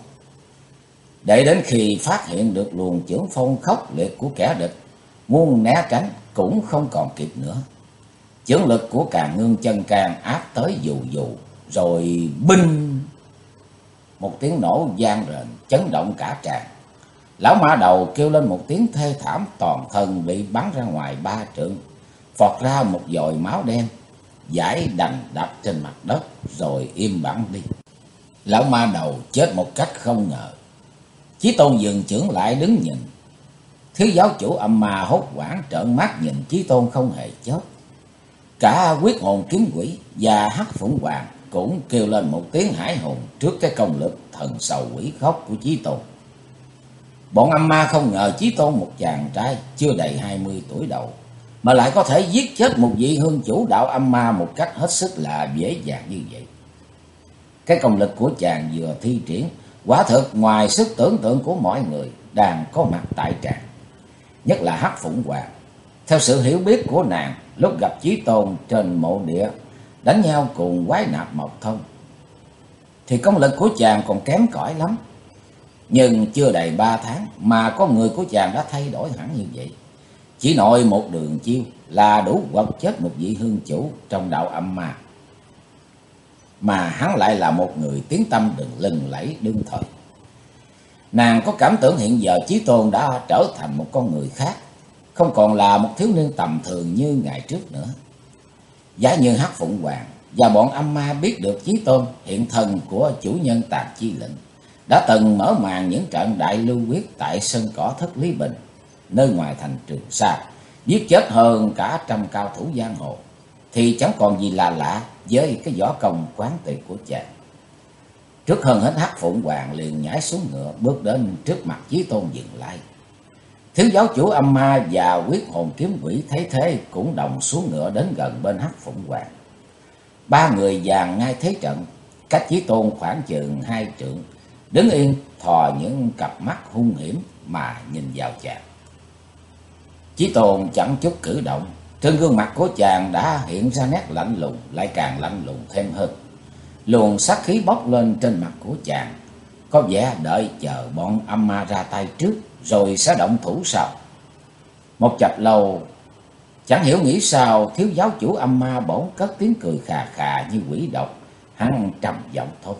Để đến khi phát hiện được luồng chưởng phong khốc liệt của kẻ địch, muốn né tránh cũng không còn kịp nữa. Chưởng lực của Càn Ngương Chân Can áp tới dù dù, rồi binh, một tiếng nổ vang rền chấn động cả tràng. Lão ma đầu kêu lên một tiếng thê thảm, toàn thân bị bắn ra ngoài 3 trượng, phọt ra một dòi máu đen, dãi đành đập trên mặt đất rồi im bẵng đi. Lão ma đầu chết một cách không ngờ. Chí Tôn dừng chưởng lại đứng nhìn. Thiếu giáo chủ âm ma hốt hoảng trợn mắt nhìn Chí Tôn không hề chết. Cả Quyết Hồn Kiếm Quỷ và Hắc Phụng Hoàng cũng kêu lên một tiếng hãi hùng trước cái công lực thần sầu quỷ khóc của Chí Tôn. Bọn âm ma không ngờ Chí Tôn, một chàng trai chưa đầy 20 tuổi đầu, mà lại có thể giết chết một vị hương chủ đạo âm ma một cách hết sức là dễ dàng như vậy. Cái công lực của chàng vừa thi triển quả thực ngoài sức tưởng tượng của mọi người đang có mặt tại tràng. Nhất là Hắc Phụng Hoàng, theo sự hiểu biết của nàng, lúc gặp Chí Tôn trên mộ địa đánh nhau cùng quái nạp Mộc Thông, thì công lực của chàng còn kém cỏi lắm. Nhưng chưa đầy 3 tháng mà con người của chàng đã thay đổi hẳn như vậy. Chỉ nội một đường chiêu là đủ quật chết một vị hương chủ trong đạo âm ma, mà hắn lại là một người tiếng tăm lừng lẫy đương thời. Nàng có cảm tưởng hiện giờ Chí Tôn đã trở thành một con người khác, không còn là một thiếu niên tầm thường như ngày trước nữa. Giả như Hắc Phụng Hoàng và bọn âm ma biết được Chí Tôn hiện thân của chủ nhân Tàn Chi Lệnh đã từng mở màn những trận đại lưu quyết tại sân cỏ Thất Lý Bình, nơi ngoài thành Trường Sa, giết chết hơn cả 100 cao thủ giang hồ, thì chẳng còn gì là lạ với cái võ công quán tuyệt của chàng. Trước hơn hết, Hắc Phụng Hoàng liền nhảy xuống ngựa, bước đến trước mặt Chí Tôn dừng lại. Thiếu giáo chủ âm ma và Quyết Hồn Kiếm Quỷ thấy thế cũng đồng xuống ngựa đến gần bên Hắc Phụng Hoàng. 3 người dàn ngay thế trận, cách Chí Tôn khoảng chừng 2 trượng, đứng yên thò những cặp mắt hung hiểm mà nhìn vào chàng. Chí Tôn chẳng chút cử động, trên gương mặt của chàng đã hiện ra nét lạnh lùng, lại càng lạnh lùng thêm hơn. Luồng sát khí bốc lên trên mặt của chàng, có vẻ đợi chờ bọn âm ma ra tay trước rồi sẽ động thủ sau. Một chập lâu, chẳng hiểu nghĩ sao thiếu giáo chủ âm ma bỗng cất tiếng cười khà khà như quỷ độc. Hắn trầm giọng thốt: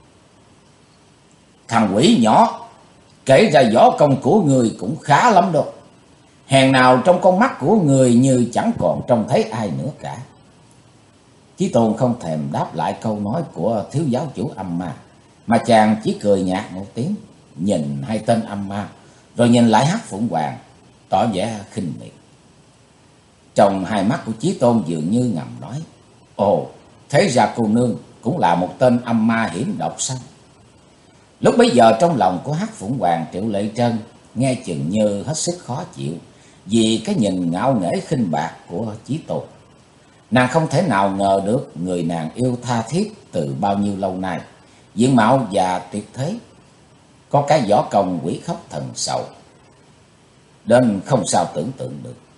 Thằng quỷ nhỏ, kể ra võ công của người cũng khá lắm đâu. Hèn nào trong con mắt của người như chẳng còn trông thấy ai nữa cả. Chí Tôn không thèm đáp lại câu nói của thiếu giáo chủ âm ma, mà chàng chỉ cười nhạt một tiếng, nhìn hai tên âm ma, rồi nhìn lại Hắc Phụng Hoàng, tỏ vẻ khinh miệt. Trong hai mắt của Chí Tôn dường như ngầm nói: Ồ, thế ra cô nương cũng là một tên âm ma hiểm độc sao? Lúc bấy giờ trong lòng của Hắc Phụng Hoàng, Triệu Lệ Trân nghe chừng như hết sức khó chịu vì cái nhìn ngạo nghễ khinh bạc của Chí Tôn. Nàng không thể nào ngờ được người nàng yêu tha thiết từ bao nhiêu lâu nay, diện mạo và tuyệt thế, có cái võ công quỷ khóc thần sầu đến không sao tưởng tượng được.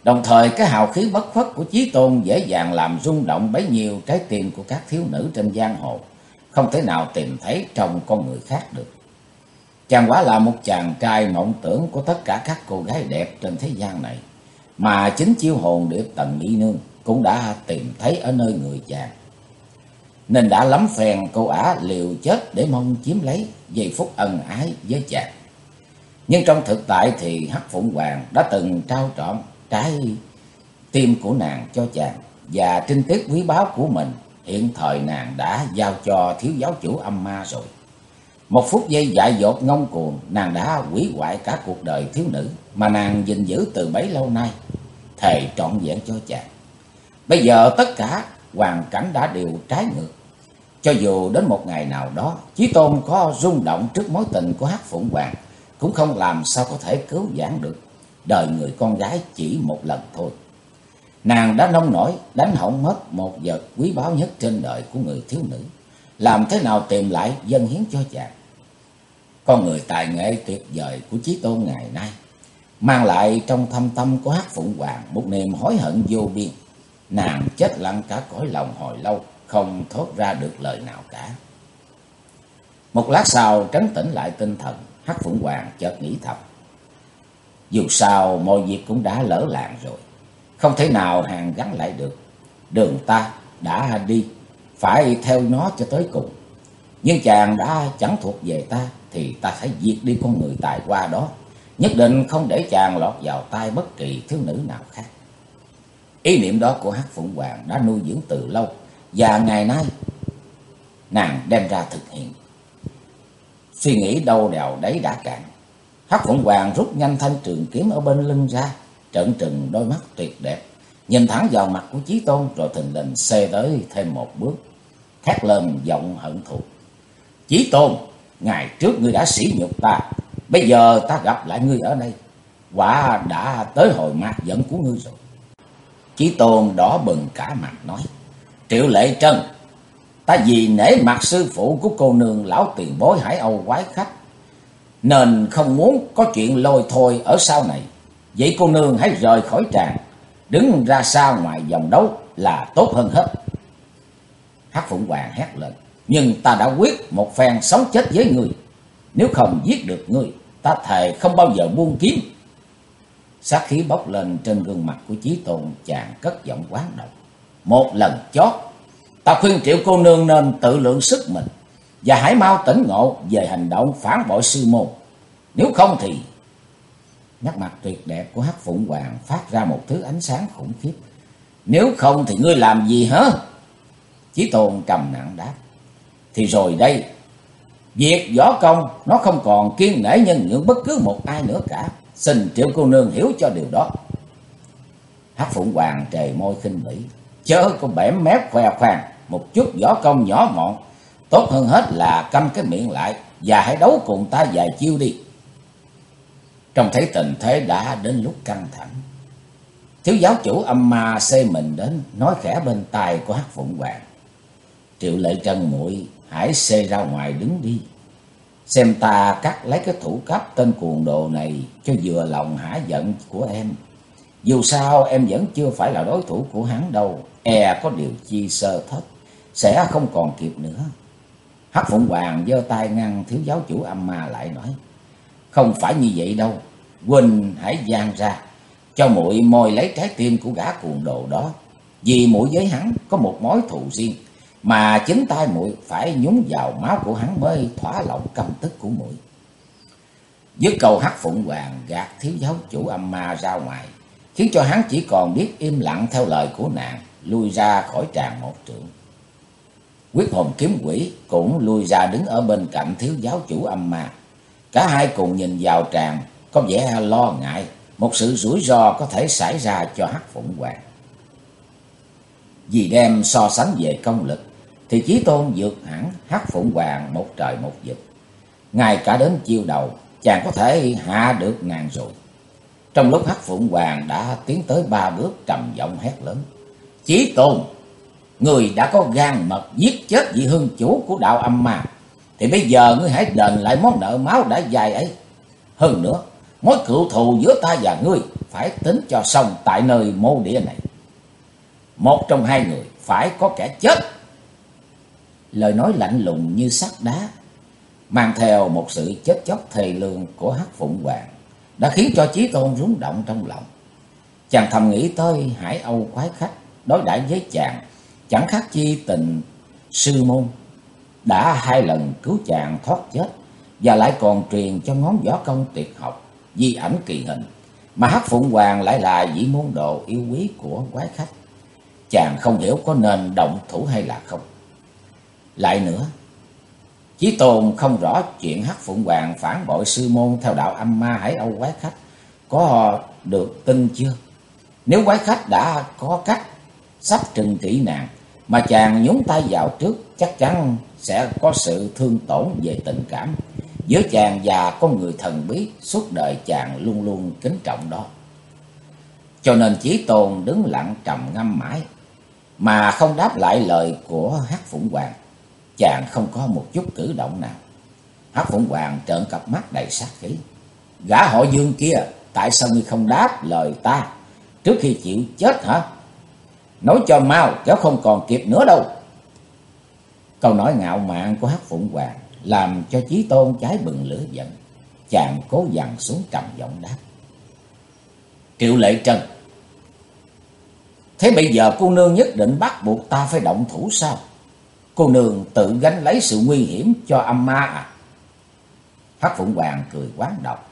Đồng thời cái hào khí bất khuất của Chí Tôn dễ dàng làm rung động bấy nhiêu trái tim của các thiếu nữ trên giang hồ, không thể nào tìm thấy trong con người khác được. Chàng quả là một chàng trai mộng tưởng của tất cả các cô gái đẹp trên thế gian này, mà chính chiêu hồn điệp Tần Mỹ Nương cũng đã tìm thấy ở nơi người chàng. Nên đã lắm phen cô ả liều chết để mong chiếm lấy giây phút ân ái với chàng. Nhưng trong thực tại thì Hắc Phụng Hoàng đã từng trao trọn trái tim của nàng cho chàng, và trinh tiết quý báu của mình hiện thời nàng đã giao cho thiếu giáo chủ Âm Ma rồi. Một phút giây dại dột ngông cuồng, nàng đã hủy hoại cả cuộc đời thiếu nữ mà nàng gìn giữ từ bấy lâu nay, thề trọn vẹn cho chàng. Bây giờ tất cả hoàn cảnh đã đều trái ngược. Cho dù đến một ngày nào đó Chí Tôn có rung động trước mối tình của Hắc Phụng Hoàng, cũng không làm sao có thể cứu vãn được đời người con gái chỉ một lần thôi. Nàng đã nông nổi đánh hỏng mất một vật quý báu nhất trên đời của người thiếu nữ, làm thế nào tìm lại dâng hiến cho chàng. Con người tài nghệ tuyệt vời của Chí Tôn ngày nay mang lại trong thâm tâm của Hắc Phụng Hoàng một niềm hối hận vô biên. Nàng chết lặng cả cõi lòng hồi lâu, không thốt ra được lời nào cả. Một lát sau trấn tĩnh lại tinh thần, Hắc Phụng Hoàng chợt nghĩ thầm: dù sao mọi việc cũng đã lỡ làng rồi, không thể nào hàn gắn lại được. Đường ta đã đi, phải theo nó cho tới cùng. Nhưng chàng đã chẳng thuộc về ta, thì ta phải diệt đi con người tài hoa đó, nhất định không để chàng lọt vào tay bất kỳ thiếu nữ nào khác. Ý niệm đó của Hắc Phụng Hoàng đã nuôi dưỡng từ lâu, và ngày nay nàng đem ra thực hiện. Suy nghĩ đâu đèo đấy đã cạn, Hắc Phụng Hoàng rút nhanh thanh trường kiếm ở bên lưng ra, trợn trừng đôi mắt tuyệt đẹp, nhìn thẳng vào mặt của Chí Tôn, rồi thình lình xê tới thêm một bước, thét lên giọng hận thù: Chí Tôn, ngày trước ngươi đã sỉ nhục ta, bây giờ ta gặp lại ngươi ở đây, quả đã tới hồi mát giận của ngươi rồi. Chí Tôn đỏ bừng cả mặt nói: Triệu Lệ Trân, ta vì nể mặt sư phụ của cô nương lão tiền bối Hải Âu quái khách, nên không muốn có chuyện lôi thôi ở sau này. Vậy cô nương hãy rời khỏi tràng, đứng ra xa ngoài vòng đấu là tốt hơn hết. Hắc Phụng Hoàng hét lên: Nhưng ta đã quyết một phen sống chết với ngươi, nếu không giết được ngươi, ta thề không bao giờ buông kiếm. Sát khí bốc lên trên gương mặt của Chí Tôn, chàng cất giọng oán độc: Một lần chót, ta khuyên Triệu cô nương nên tự lượng sức mình, và hãy mau tỉnh ngộ về hành động phản bội sư môn. Nếu không thì... Nét mặt tuyệt đẹp của Hắc Phụng Hoàng phát ra một thứ ánh sáng khủng khiếp. Nếu không thì ngươi làm gì hả? Chí Tôn trầm nặng đáp: Thì rồi đây, việc võ công nó không còn kiên nể nhân nhượng bất cứ một ai nữa cả. Xin Triệu cô nương hiểu cho điều đó. Hắc Phụng Hoàng trề môi khinh bỉ: Chớ có bẻm mép khoe khoang, một chút võ công nhỏ mọn, tốt hơn hết là câm cái miệng lại và hãy đấu cùng ta vài chiêu đi. Trông thấy tình thế đã đến lúc căng thẳng, thiếu giáo chủ Âm Ma xê mình đến, nói khẽ bên tai của Hắc Phụng Hoàng: Triệu Lệ Trân muội, hãy xê ra ngoài đứng đi, xem ta cắt lấy cái thủ cấp tên cuồng đồ này cho vừa lòng hả giận của em. Dù sao em vẫn chưa phải là đối thủ của hắn đâu, e có điều chi sơ thất, sẽ không còn kịp nữa. Hắc Phụng Hoàng giơ tay ngăn thiếu giáo chủ Âm Ma lại, nói: Không phải như vậy đâu, huynh hãy giang ra, cho muội môi lấy trái tim của gã cuồng đồ đó. Vì muội với hắn có một mối thù riêng, mà chính tay muội phải nhúng vào máu của hắn mới thỏa lòng căm tức của muội. Dứt câu, Hắc Phụng Hoàng gạt thiếu giáo chủ Âm Ma ra ngoài, khiến cho hắn chỉ còn biết im lặng theo lời của nàng, lui ra khỏi tràng một trượng. Quyết Hồn Kiếm Quỷ cũng lui ra đứng ở bên cạnh thiếu giáo chủ Âm Ma. Cả hai cùng nhìn vào tràng, có vẻ lo ngại một sự rủi ro có thể xảy ra cho Hắc Phụng Hoàng. Vì đem so sánh về công lực thì Chí Tôn vượt hẳn Hắc Phụng Hoàng một trời một vực. Ngay cả đến chiêu đầu chàng có thể hạ được nàng rồi. Trong lúc Hắc Phụng Hoàng đã tiến tới 3 bước, trầm giọng hét lớn: Chí Tôn, người đã có gan mật giết chết vị hương chủ của đạo Âm Ma, thì bây giờ ngươi hãy đền lại món nợ máu đã dài ấy. Hơn nữa, mối cựu thù giữa ta và ngươi phải tính cho xong tại nơi mộ địa này. Một trong hai người phải có kẻ chết. Lời nói lạnh lùng như sắt đá, mang theo một sự chết chóc thề lương của Hắc Phụng Hoàng, đã khiến cho Chí Tôn rung động trong lòng. Chàng thầm nghĩ tới Hải Âu quái khách đối đãi với chàng chẳng khác chi tình sư môn, đã hai lần cứu chàng thoát chết, và lại còn truyền cho ngón võ công tuyệt học di ảnh kỳ hình, mà Hắc Phụng Hoàng lại là vị môn đồ yêu quý của quái khách. Chàng không hiểu có nên động thủ hay là không. Lại nữa, Chí Tôn không rõ chuyện Hắc Phụng Hoàng phản bội sư môn theo đạo âm ma Hải Âu quái khách có được tin chưa. Nếu quái khách đã có cách sắp trừng trị nàng mà chàng nhúng tay vào trước, chắc chắn sẽ có sự thương tổn về tình cảm giữa chàng và con người thần bí suốt đời chàng luôn luôn kính trọng đó. Cho nên Chí Tôn đứng lặng trầm ngâm mãi mà không đáp lại lời của Hắc Phụng Hoàng. Chàng không có một chút cử động nào. Hắc Phụng Hoàng trợn cặp mắt đầy sát khí. Gã họ Dương kia, tại sao ngươi không đáp lời ta trước khi chịu chết hả? Nói cho mau, kéo không còn kịp nữa đâu. Câu nói ngạo mạn của Hắc Phụng Hoàng làm cho Chí Tôn cháy bừng lửa giận. Chàng cố dằn xuống trầm giọng đáp. Triệu Lệ Trân, thế bây giờ cô nương nhất định bắt buộc ta phải động thủ sao? Cô nương tự gánh lấy sự nguy hiểm cho âm ma à? Hắc Phụng Hoàng cười quán độc.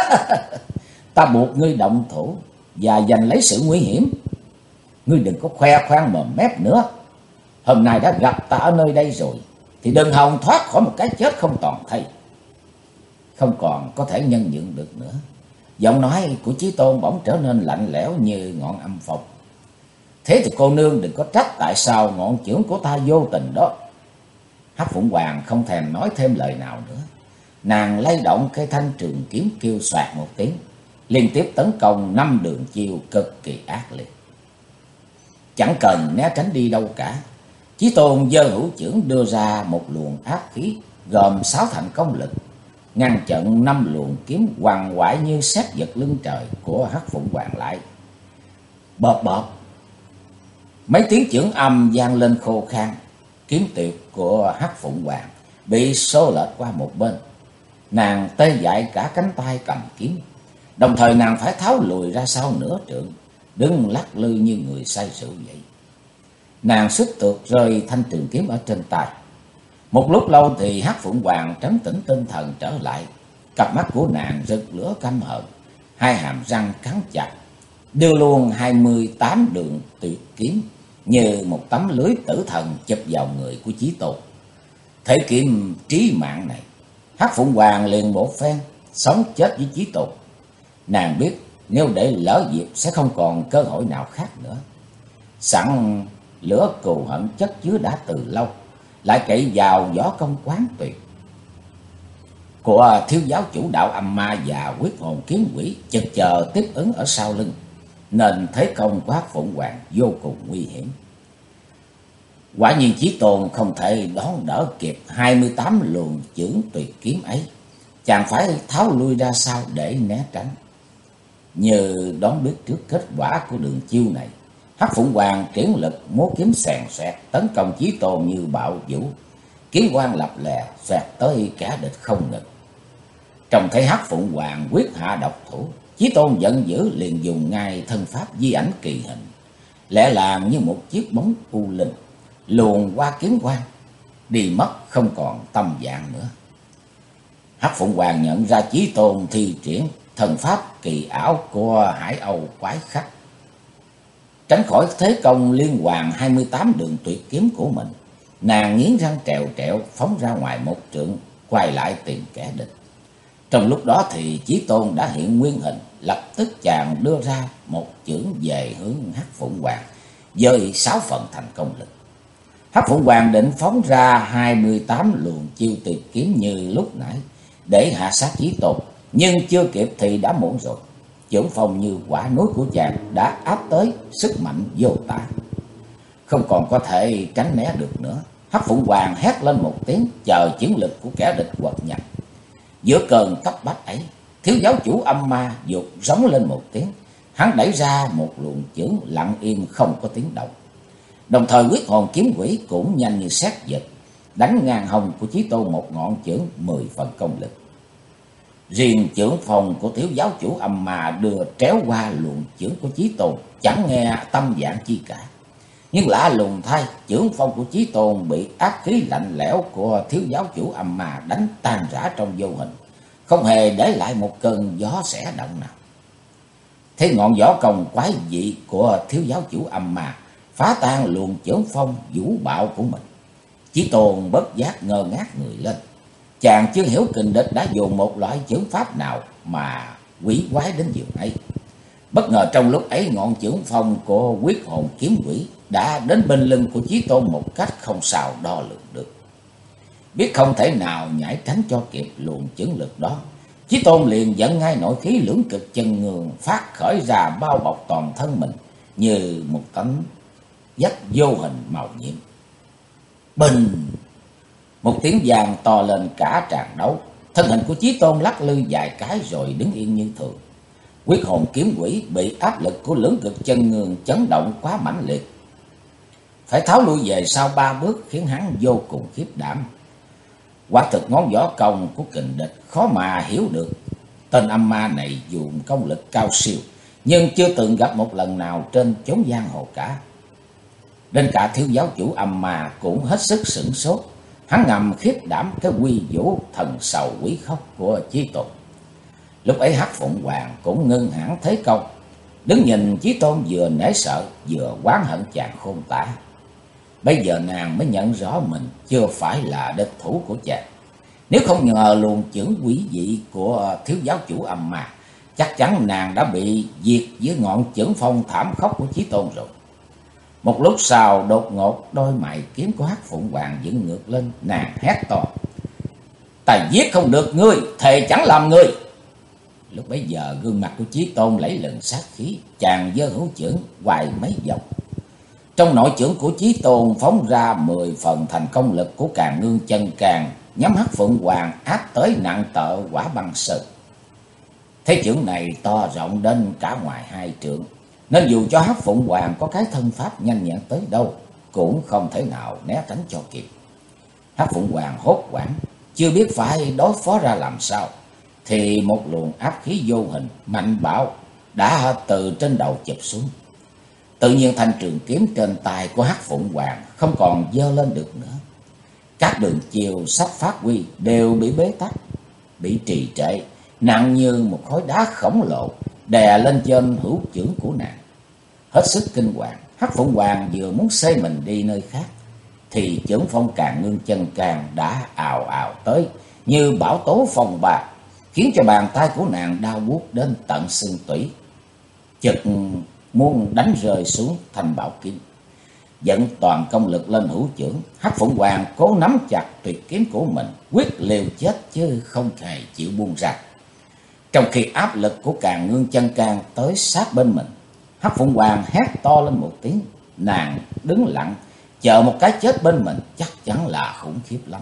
Ta buộc ngươi động thủ và giành lấy sự nguy hiểm. Ngươi đừng có khoe khoang mồm mép nữa. Hôm nay đã gặp ta ở nơi đây rồi, thì đừng hòng thoát khỏi một cái chết không toàn thây. Không còn có thể nhân nhượng được nữa. Giọng nói của Chí Tôn bỗng trở nên lạnh lẽo như ngọn âm phong. Thế thì cô nương đừng có trách tại sao ngọn chưởng của ta vô tình đó. Hắc Phụng Hoàng không thèm nói thêm lời nào nữa. Nàng lay động cây thanh trường kiếm kêu xoạt một tiếng, liên tiếp tấn công 5 đường chiêu cực kỳ ác liệt. Chẳng cần né tránh đi đâu cả, Chí Tôn giơ hữu chưởng đưa ra một luồng áp khí gồm 6 thành công lực, ngăn chặn 5 luồng kiếm hoàng hoại như sét giật lưng trời của Hắc Phụng Hoàng lại. Bọt bọt, mấy tiếng chưởng âm vang lên khô khan. Kiếm tuyệt của Hắc Phụng Hoàng bị xô lệch qua một bên. Nàng tê dại cả cánh tay cầm kiếm, đồng thời nàng phải tháo lùi ra sau nửa trượng, đứng lắc lư như người say rượu vậy. Nàng suýt tuột rơi thanh trường kiếm ở trên tay. Một lúc lâu thì Hắc Phụng Hoàng trấn tĩnh tinh thần trở lại. Cặp mắt của nàng rực lửa căm hờn, hai hàm răng cắn chặt, đưa luôn 28 đường tuyệt kiếm như một tấm lưới tử thần chụp vào người của Chí Tôn. Thế kiếm trí mạng này, Hắc Phụng Hoàng liền một phen sống chết với Chí Tôn. Nàng biết nếu để lỡ dịp sẽ không còn cơ hội nào khác nữa. Sẵn lửa cừu hận chất chứa đã từ lâu, lại cậy vào võ công quán tuyệt của thiếu giáo chủ đạo âm ma và quyết hồn kiếm quỷ chực chờ tiếp ứng ở sau lưng, nên thế công của Hắc Phụng Hoàng vô cùng nguy hiểm. Quả nhiên Chí Tôn không thể đón đỡ kịp 28 luồng chưởng tuyệt kiếm ấy, chàng phải tháo lui ra sau để né tránh. Như đoán biết trước kết quả của đường chiêu này, Hắc Phụng Hoàng triển lực múa kiếm xèn xoẹt tấn công Chí Tôn như bạo vũ, kiếm quang lập lè xoẹt tới kẻ địch không ngừng. Trông thấy Hắc Phụng Hoàng quyết hạ độc thủ, Chí Tôn giận dữ liền dùng ngay thân pháp di ảnh kỳ hình, lẹ làng như một chiếc bóng u linh, luồn qua kiếm quang, đi mất không còn tâm dạng nữa. Hắc Phụng Hoàng nhận ra Chí Tôn thi triển thần pháp kỳ ảo của Hải Âu quái khách, tránh khỏi thế công liên hoàn 28 đường tuyệt kiếm của mình. Nàng nghiến răng trèo trẹo phóng ra ngoài một trượng, quay lại tìm kẻ địch. Trong lúc đó thì Chí Tôn đã hiện nguyên hình, lập tức chàng đưa ra một chưởng về hướng Hắc Phụng Hoàng với 6 phần thành công lực. Hắc Phụng Hoàng định phóng ra 28 luồng chiêu tuyệt kiếm như lúc nãy để hạ sát Chí Tôn, nhưng chưa kịp thì đã muộn rồi. Chưởng phong như quả núi của chàng đã áp tới sức mạnh vô tả, không còn có thể tránh né được nữa. Hắc Phụng Hoàng hét lên một tiếng, chờ chưởng lực của kẻ địch quật nhập. Giữa cơn cấp bách ấy, thiếu giáo chủ âm ma dục rống lên một tiếng, hắn đẩy ra một luồng chưởng lặng im không có tiếng động. Đồng thời huyết hồn kiếm quỷ cũng nhanh như sét giật, đánh ngang hông của Chí Tôn một ngọn chưởng 10 phần công lực. Riêng chưởng phòng của thiếu giáo chủ âm ma đưa tréo qua luồng chưởng của Chí Tôn, chẳng nghe tâm dạng chi cả. Nhưng lạ lùng thay, chưởng phong của Chí Tôn bị áp khí lạnh lẽo của thiếu giáo chủ âm ma đánh tan rã trong vô hình, không hề để lại một cơn gió xẻ động nào. Thế ngọn gió công quái dị của thiếu giáo chủ âm ma phá tan luồng chưởng phong vũ bạo của mình. Chí Tôn bất giác ngơ ngác người lên. Chàng chưa hiểu kình địch đã dùng một loại chưởng pháp nào mà quỷ quái đến giường ấy. Bất ngờ trong lúc ấy, ngọn chưởng phong của huyết hồn kiếm quỷ đã đến bên lưng của Chí Tôn một cách không sao đo lường được. Biết không thể nào nhảy tránh cho kịp luồng chưởng lực đó, Chí Tôn liền dẫn ngay nội khí lưỡng cực chân ngường phát khởi ra bao bọc toàn thân mình như một tấm vách vô hình màu nhiệm. Bình! Một tiếng vang to lên cả tràng đấu. Thân hình của Chí Tôn lắc lư vài cái rồi đứng yên như thường. Huyết hồn kiếm quỷ bị áp lực của lưỡng cực chân ngường chấn động quá mãnh liệt, phải tháo lui về sau 3 bước, khiến hắn vô cùng khiếp đảm. Quả thực ngón võ công của kình địch khó mà hiểu được. Tên âm ma này dùng công lực cao siêu, nhưng chưa từng gặp một lần nào trên chốn giang hồ cả. Đến cả thiếu giáo chủ âm ma cũng hết sức sửng sốt. Hắn ngầm khiếp đảm cái quy vũ thần sầu quý khốc của Chí Tôn. Lúc ấy Hắc Phụng Hoàng cũng ngưng hẳn thế công, đứng nhìn Chí Tôn vừa nể sợ vừa oán hận chàng khôn tả. Bây giờ nàng mới nhận rõ mình chưa phải là địch thủ của chàng. Nếu không nhờ luồng chưởng quỷ dị của thiếu giáo chủ âm ma, chắc chắn nàng đã bị diệt dưới ngọn chưởng phong thảm khốc của Chí Tôn rồi. Một lúc sau, đột ngột đôi mày kiếm của Hắc Phụng Hoàng dựng ngược lên, nàng hét to: "Ta giết không được ngươi, thề chẳng làm ngươi!" Lúc bấy giờ gương mặt của Chí Tôn lẫy lừng sát khí, chàng giơ hữu chưởng hoài mấy vòng. Trong nội chưởng của Chí Tôn phóng ra 10 phần thành công lực của Càn Ngương Chân Càn, nhắm Hắc Phụng Hoàng áp tới nặng tợ quả băng sơn. Thế chưởng này to rộng đến cả ngoài 2 trượng, nên dù cho Hắc Phụng Hoàng có cái thân pháp nhanh nhẹn tới đâu cũng không thể nào né tránh cho kịp. Hắc Phụng Hoàng hốt hoảng, chưa biết phải đối phó ra làm sao, thì một luồng áp khí vô hình mạnh bạo đã từ trên đầu chụp xuống. Tự nhiên thanh trường kiếm trên tay của Hắc Phụng Hoàng không còn giơ lên được nữa. Các đường chiều sắp phát huy đều bị bế tắc, bị trì trệ, nặng như một khối đá khổng lồ đè lên trên hữu chưởng của nàng. Hết sức kinh hoàng, Hắc Phụng Hoàng vừa muốn xê mình đi nơi khác, thì chưởng phong Càn Ngương Chân Càn đã ào ào tới như bão tố phong ba, khiến cho bàn tay của nàng đau buốt đến tận xương tủy, chực muốn đánh rơi xuống thanh bảo kiếm. Dẫn toàn công lực lên hữu chưởng, Hắc Phụng Hoàng cố nắm chặt tuyệt kiếm của mình, quyết liều chết chứ không hề chịu buông ra. Trong khi áp lực của Càn Ngương Chân Càn tới sát bên mình, Hắc Phụng Hoàng hét to lên một tiếng. Nàng đứng lặng chờ một cái chết bên mình chắc chắn là khủng khiếp lắm.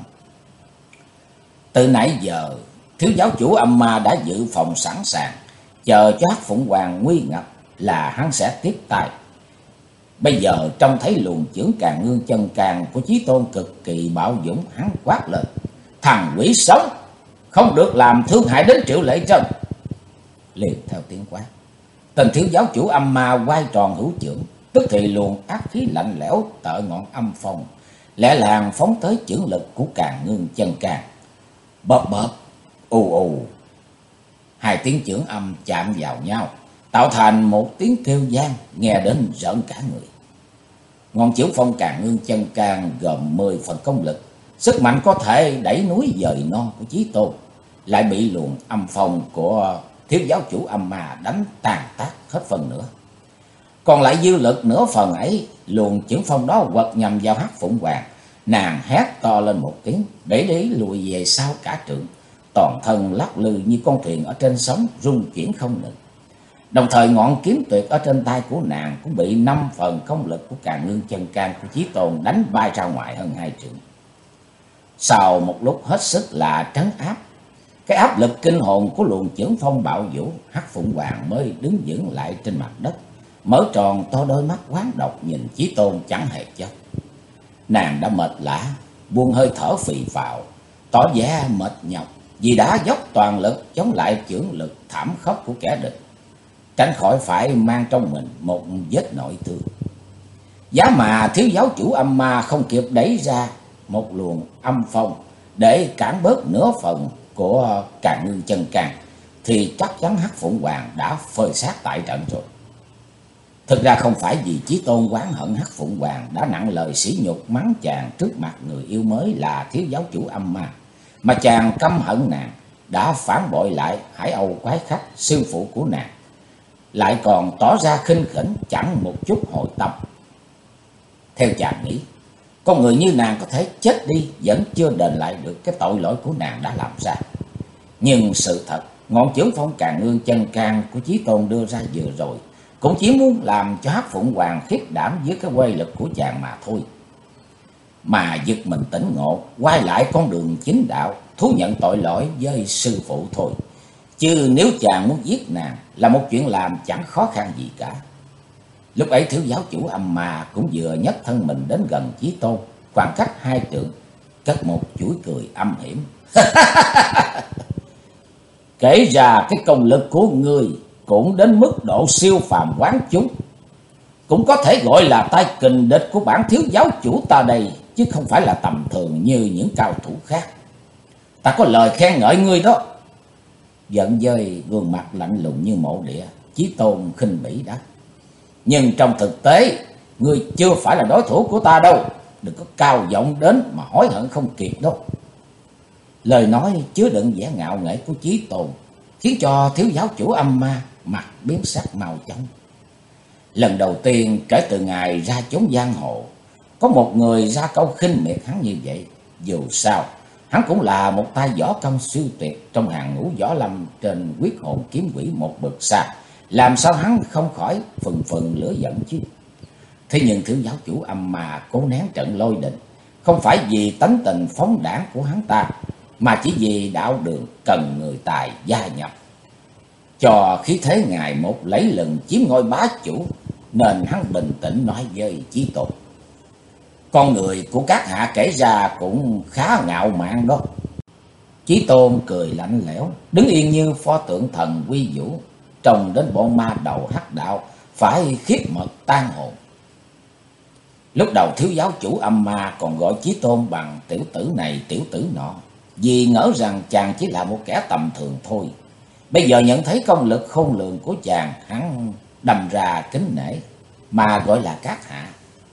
Từ nãy giờ thiếu giáo chủ âm ma đã dự phòng sẵn sàng, chờ cho Hắc Phụng Hoàng nguy ngập là hắn sẽ tiếp tay. Bây giờ trông thấy luồng chưởng Càn Ngương Chân Càn của Chí Tôn cực kỳ bạo dũng, hắn quát lên: "Thằng quỷ sống, không được làm thương hại đến Triệu Lệ Trân!" Liền theo tiếng quát, tên thiếu giáo chủ âm ma quay tròn hữu chưởng, tức thì luồng ác khí lạnh lẽo tợ ngọn âm phong lẹ làng phóng tới chưởng lực của Càn Ngương Chân Càn. Bập bập, ù ù, 2 tiếng chưởng âm chạm vào nhau, tạo thành một tiếng kêu vang nghe đến rợn cả người. Ngọn chưởng phong Càn Ngương Chân Càn gồm 10 phần công lực, sức mạnh có thể đẩy núi dời non của Chí Tôn, lại bị luồng âm phong của thiếu giáo chủ âm ma đánh tàn tác hết phần nữa. Còn lại dư lực nửa phần ấy, luồng chưởng phong đó quật nhằm vào Hắc Phụng Hoàng. Nàng hét to lên một tiếng, để ý lùi về sau cả trượng, toàn thân lắc lư như con thuyền ở trên sóng, rung chuyển không ngừng. Đồng thời ngọn kiếm tuyệt ở trên tay của nàng cũng bị 5 phần công lực của Càn Ngương Chân Càn của Chí Tôn đánh bay ra ngoài hơn 2 trượng. Sau một lúc hết sức là trấn áp, Cái áp lực kinh hồn của luồng chưởng phong bạo vũ, Hắc Phụng Hoàng mới đứng vững lại trên mặt đất, mở tròn to đôi mắt quán độc nhìn Chí Tôn chẳng hề chớp. Nàng đã mệt lả, buông hơi thở phì phào, tỏ vẻ mệt nhọc vì đã dốc toàn lực chống lại chưởng lực thảm khốc của kẻ địch, tránh khỏi phải mang trong mình một vết nội thương. Giá mà thiếu giáo chủ âm ma không kịp đẩy ra một luồng âm phong để cản bớt nửa phần của Càn Ngưng Chân Can, thì chắc chắn Hắc Phụng Hoàng đã phơi xác tại trận rồi. Thực ra không phải vì Chí Tôn oán hận Hắc Phụng Hoàng đã nặng lời sỉ nhục mắng chàng trước mặt người yêu mới là thiếu giáo chủ âm ma, mà chàng căm hận nàng đã phản bội lại Hải Âu Quái Khách sư phụ của nàng, lại còn tỏ ra khinh khỉnh chẳng một chút hồi tâm. Theo chàng nghĩ, con người như nàng có thể chết đi vẫn chưa đền lại được cái tội lỗi của nàng đã làm ra. Nhưng sự thật, ngọn chưởng phong Càn Ngưng Chân Can của Chí Tôn đưa ra vừa rồi cũng chỉ muốn làm cho Hắc Phụng Hoàng khiếp đảm với cái quay lực của chàng mà thôi. Mà giật mình tỉnh ngộ, quay lại con đường chính đạo, thú nhận tội lỗi với sư phụ thôi. Chứ nếu chàng muốn giết nàng là một chuyện làm chẳng khó khăn gì cả. Lúc ấy thiếu giáo chủ âm ma cũng vừa nhấc thân mình đến gần Chí Tôn, khoảng cách 2 trượng, cất một chuỗi cười âm hiểm. Kể ra cái công lực của ngươi cũng đến mức độ siêu phàm quán chúng, cũng có thể gọi là tay kình địch của bản thiếu giáo chủ ta đây, chứ không phải là tầm thường như những cao thủ khác. Ta có lời khen ngợi ngươi đó. Giận dơi gương mặt lạnh lùng như mộ địa, Chí Tôn khinh bỉ đáp: nhưng trong thực tế, ngươi chưa phải là đối thủ của ta đâu. Đừng có cao giọng đến mà hối hận không kịp đâu. Lời nói chứa đựng vẻ ngạo nghễ của Chí Tôn khiến cho thiếu giáo chủ âm ma mặt biến sắc mau chóng. Lần đầu tiên kể từ ngày ra chốn giang hồ, có một người ra câu khinh miệt hắn như vậy. Dù sao, hắn cũng là một tay võ công siêu tuyệt trong hàng ngũ võ lâm trên Quyết Hồn Kiếm Quỷ một bậc xa. Làm sao hắn không khỏi phừng phừng lửa giận chứ? Thế nhưng thiếu giáo chủ âm ma cố nén trận lôi đình, không phải vì tánh tình phóng đãng của hắn ta, mà chỉ vì đạo đường cần người tài gia nhập, cho khí thế ngày một lấy lừng chiếm ngôi bá chủ, nên hắn bình tĩnh nói với Chí Tôn: con người của các hạ kể ra cũng khá ngạo mạn đó. Chí Tôn cười lạnh lẽo, đứng yên như pho tượng thần quy vũ, trông đến bọn ma đầu hắc đạo phải khiếp mật tan hồn. Lúc đầu thiếu giáo chủ âm ma còn gọi Chí Tôn bằng tiểu tử này tiểu tử nọ, vì ngỡ rằng chàng chỉ là một kẻ tầm thường thôi. Bây giờ nhận thấy công lực khôn lường của chàng, hắn đâm ra kính nể mà gọi là các hạ.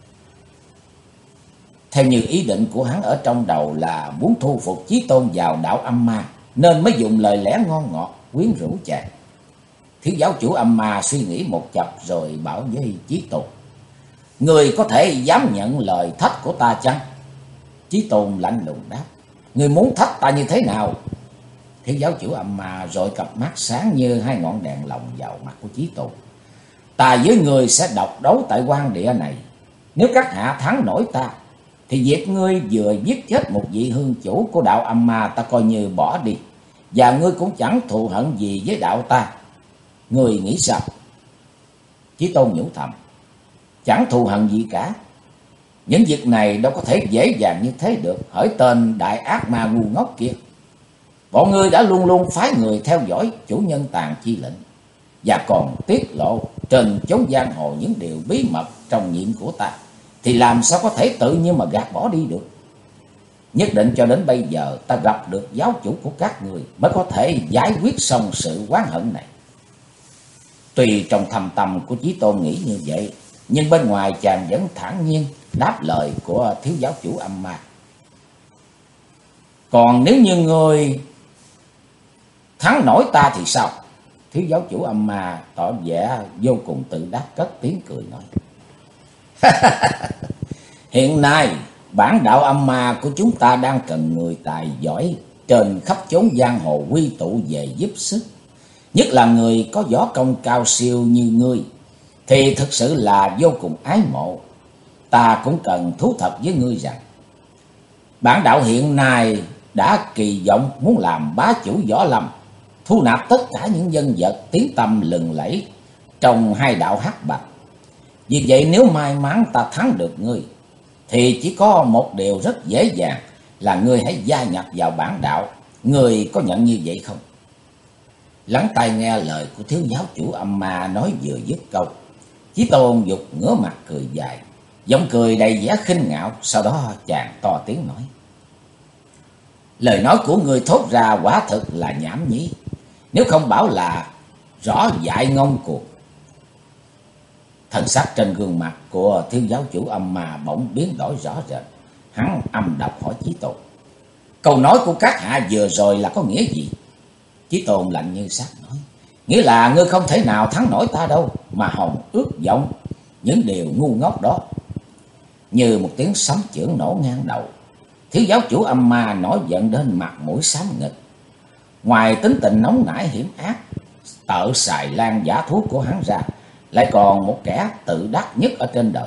Theo như ý định của hắn ở trong đầu là muốn thu phục Chí Tôn vào đạo âm ma, nên mới dùng lời lẽ ngon ngọt quyến rũ chàng. Thiếu giáo chủ âm ma suy nghĩ một chập rồi bảo với Chí Tôn: người có thể dám nhận lời thách của ta chăng? Chí Tôn lạnh lùng đáp: người muốn thách ta như thế nào? Thiếu giáo chủ âm ma rồi cặp mắt sáng như hai ngọn đèn lồng vào mặt của Chí Tôn: ta với người sẽ độc đấu tại quan địa này. Nếu các hạ thắng nổi ta, thì việc ngươi vừa giết chết một vị hương chủ của đạo âm ma ta coi như bỏ đi, và ngươi cũng chẳng thù hận gì với đạo ta. Ngươi nghĩ sao? Chí Tôn nhủ thầm: chẳng thù hận gì cả. Những việc này đâu có thể dễ dàng như thế được, hỡi tên đại ác ma ngu ngốc kia. Bọn ngươi đã luôn luôn phái người theo dõi chủ nhân Tàn Chi lệnh, và còn tiết lộ trên chốn giang hồ những điều bí mật trong nhiệm của ta, thì làm sao có thể tự nhiên mà gạt bỏ đi được. Nhất định cho đến bây giờ ta gặp được giáo chủ của các người mới có thể giải quyết xong sự oán hận này. Tuy trong thâm tâm của Chí Tôn nghĩ như vậy, nhưng bên ngoài chàng vẫn thản nhiên đáp lời của thiếu giáo chủ âm ma: còn nếu như người thắng nổi ta thì sao? Thiếu giáo chủ âm ma tỏ vẻ vô cùng tự đắc, cất tiếng cười nói: hiện nay bản đạo âm ma của chúng ta đang cần người tài giỏi trên khắp chốn giang hồ quy tụ về giúp sức. Nhất là người có võ công cao siêu như ngươi thì thực sự là vô cùng ái mộ. Ta cũng cần thú thật với ngươi rằng bản đạo hiện nay đã kỳ vọng muốn làm bá chủ võ lâm, thu nạp tất cả những nhân vật tiếng tăm lừng lẫy trong hai đạo hắc bạch. Vì vậy nếu may mắn ta thắng được ngươi, thì chỉ có một điều rất dễ dàng là ngươi hãy gia nhập vào bản đạo. Ngươi có nhận như vậy không? Lắng tai nghe lời của thiếu giáo chủ Âm Ma nói vừa dứt câu, Chí Tôn dục ngửa mặt cười dài, giọng cười đầy vẻ khinh ngạo. Sau đó chàng to tiếng nói: lời nói của ngươi thốt ra quả thực là nhảm nhí, nếu không bảo là rõ dại ngông cuồng. Thần sắc trên gương mặt của thiếu giáo chủ Âm Ma bỗng biến đổi rõ rệt. Hắn âm độc hỏi Chí Tôn: câu nói của các hạ vừa rồi là có nghĩa gì? Chí Tôn lạnh như sắt nói: nghĩa là ngươi không thể nào thắng nổi ta đâu, mà hòng ước vọng những điều ngu ngốc đó. Như một tiếng sấm chưởng nổ ngang đầu, thiếu giáo chủ Âm Ma nổi giận đến mặt mũi xám nghịch. Ngoài tính tình nóng nảy hiểm ác, tợ xài lan giả thú của hắn ra, lại còn một kẻ tự đắc nhất ở trên đời.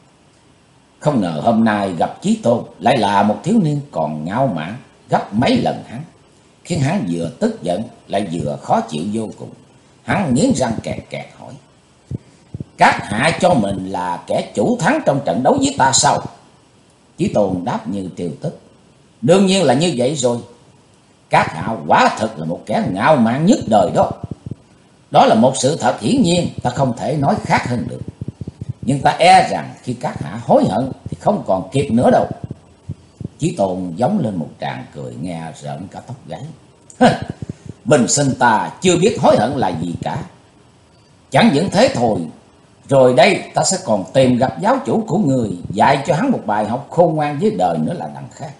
Không ngờ hôm nay gặp Chí Tôn lại là một thiếu niên còn ngạo mạn gấp mấy lần hắn, khiến hắn vừa tức giận lại vừa khó chịu vô cùng. Hắn nghiến răng kẹt kẹt hỏi: các hạ cho mình là kẻ chủ thắng trong trận đấu với ta sao? Chí Tôn đáp như triều tức: đương nhiên là như vậy rồi. Các hạ quả thật là một kẻ ngạo mạn nhất đời đó. Đó là một sự thật hiển nhiên, ta không thể nói khác hơn được. Nhưng ta e rằng khi các hạ hối hận thì không còn kịp nữa đâu. Chí Tôn giống lên một tràng cười nghe rợn cả tóc gáy. Bình sinh ta chưa biết hối hận là gì cả. Chẳng những thế thôi, rồi đây ta sẽ còn tìm gặp giáo chủ của người, dạy cho hắn một bài học khôn ngoan với đời nữa là đằng khác.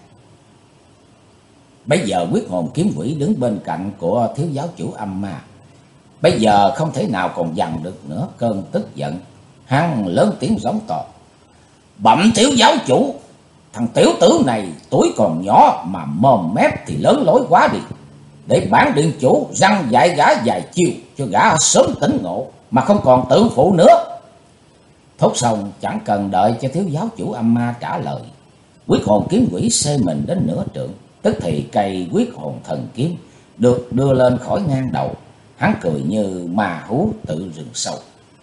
Bây giờ Quyết Hồn Kiếm Quỷ đứng bên cạnh của thiếu giáo chủ Âm Ma, bây giờ không thể nào còn dằn được nữa cơn tức giận. Hắn lớn tiếng giống to: bẩm thiếu giáo chủ, thằng tiểu tử này tuổi còn nhỏ mà mồm mép thì lớn lối quá đi. Để bản điện chủ răng dạy gã vài chiêu cho gã sớm tỉnh ngộ, mà không còn tự phụ nữa. Thốt xong chẳng cần đợi cho thiếu giáo chủ Âm Ma trả lời, Quyết Hồn Kiếm Quỷ xê mình đến nửa trượng. Tức thì cây Quyết Hồn Thần Kiếm được đưa lên khỏi ngang đầu. Hắn cười như ma hú tự rừng sâu.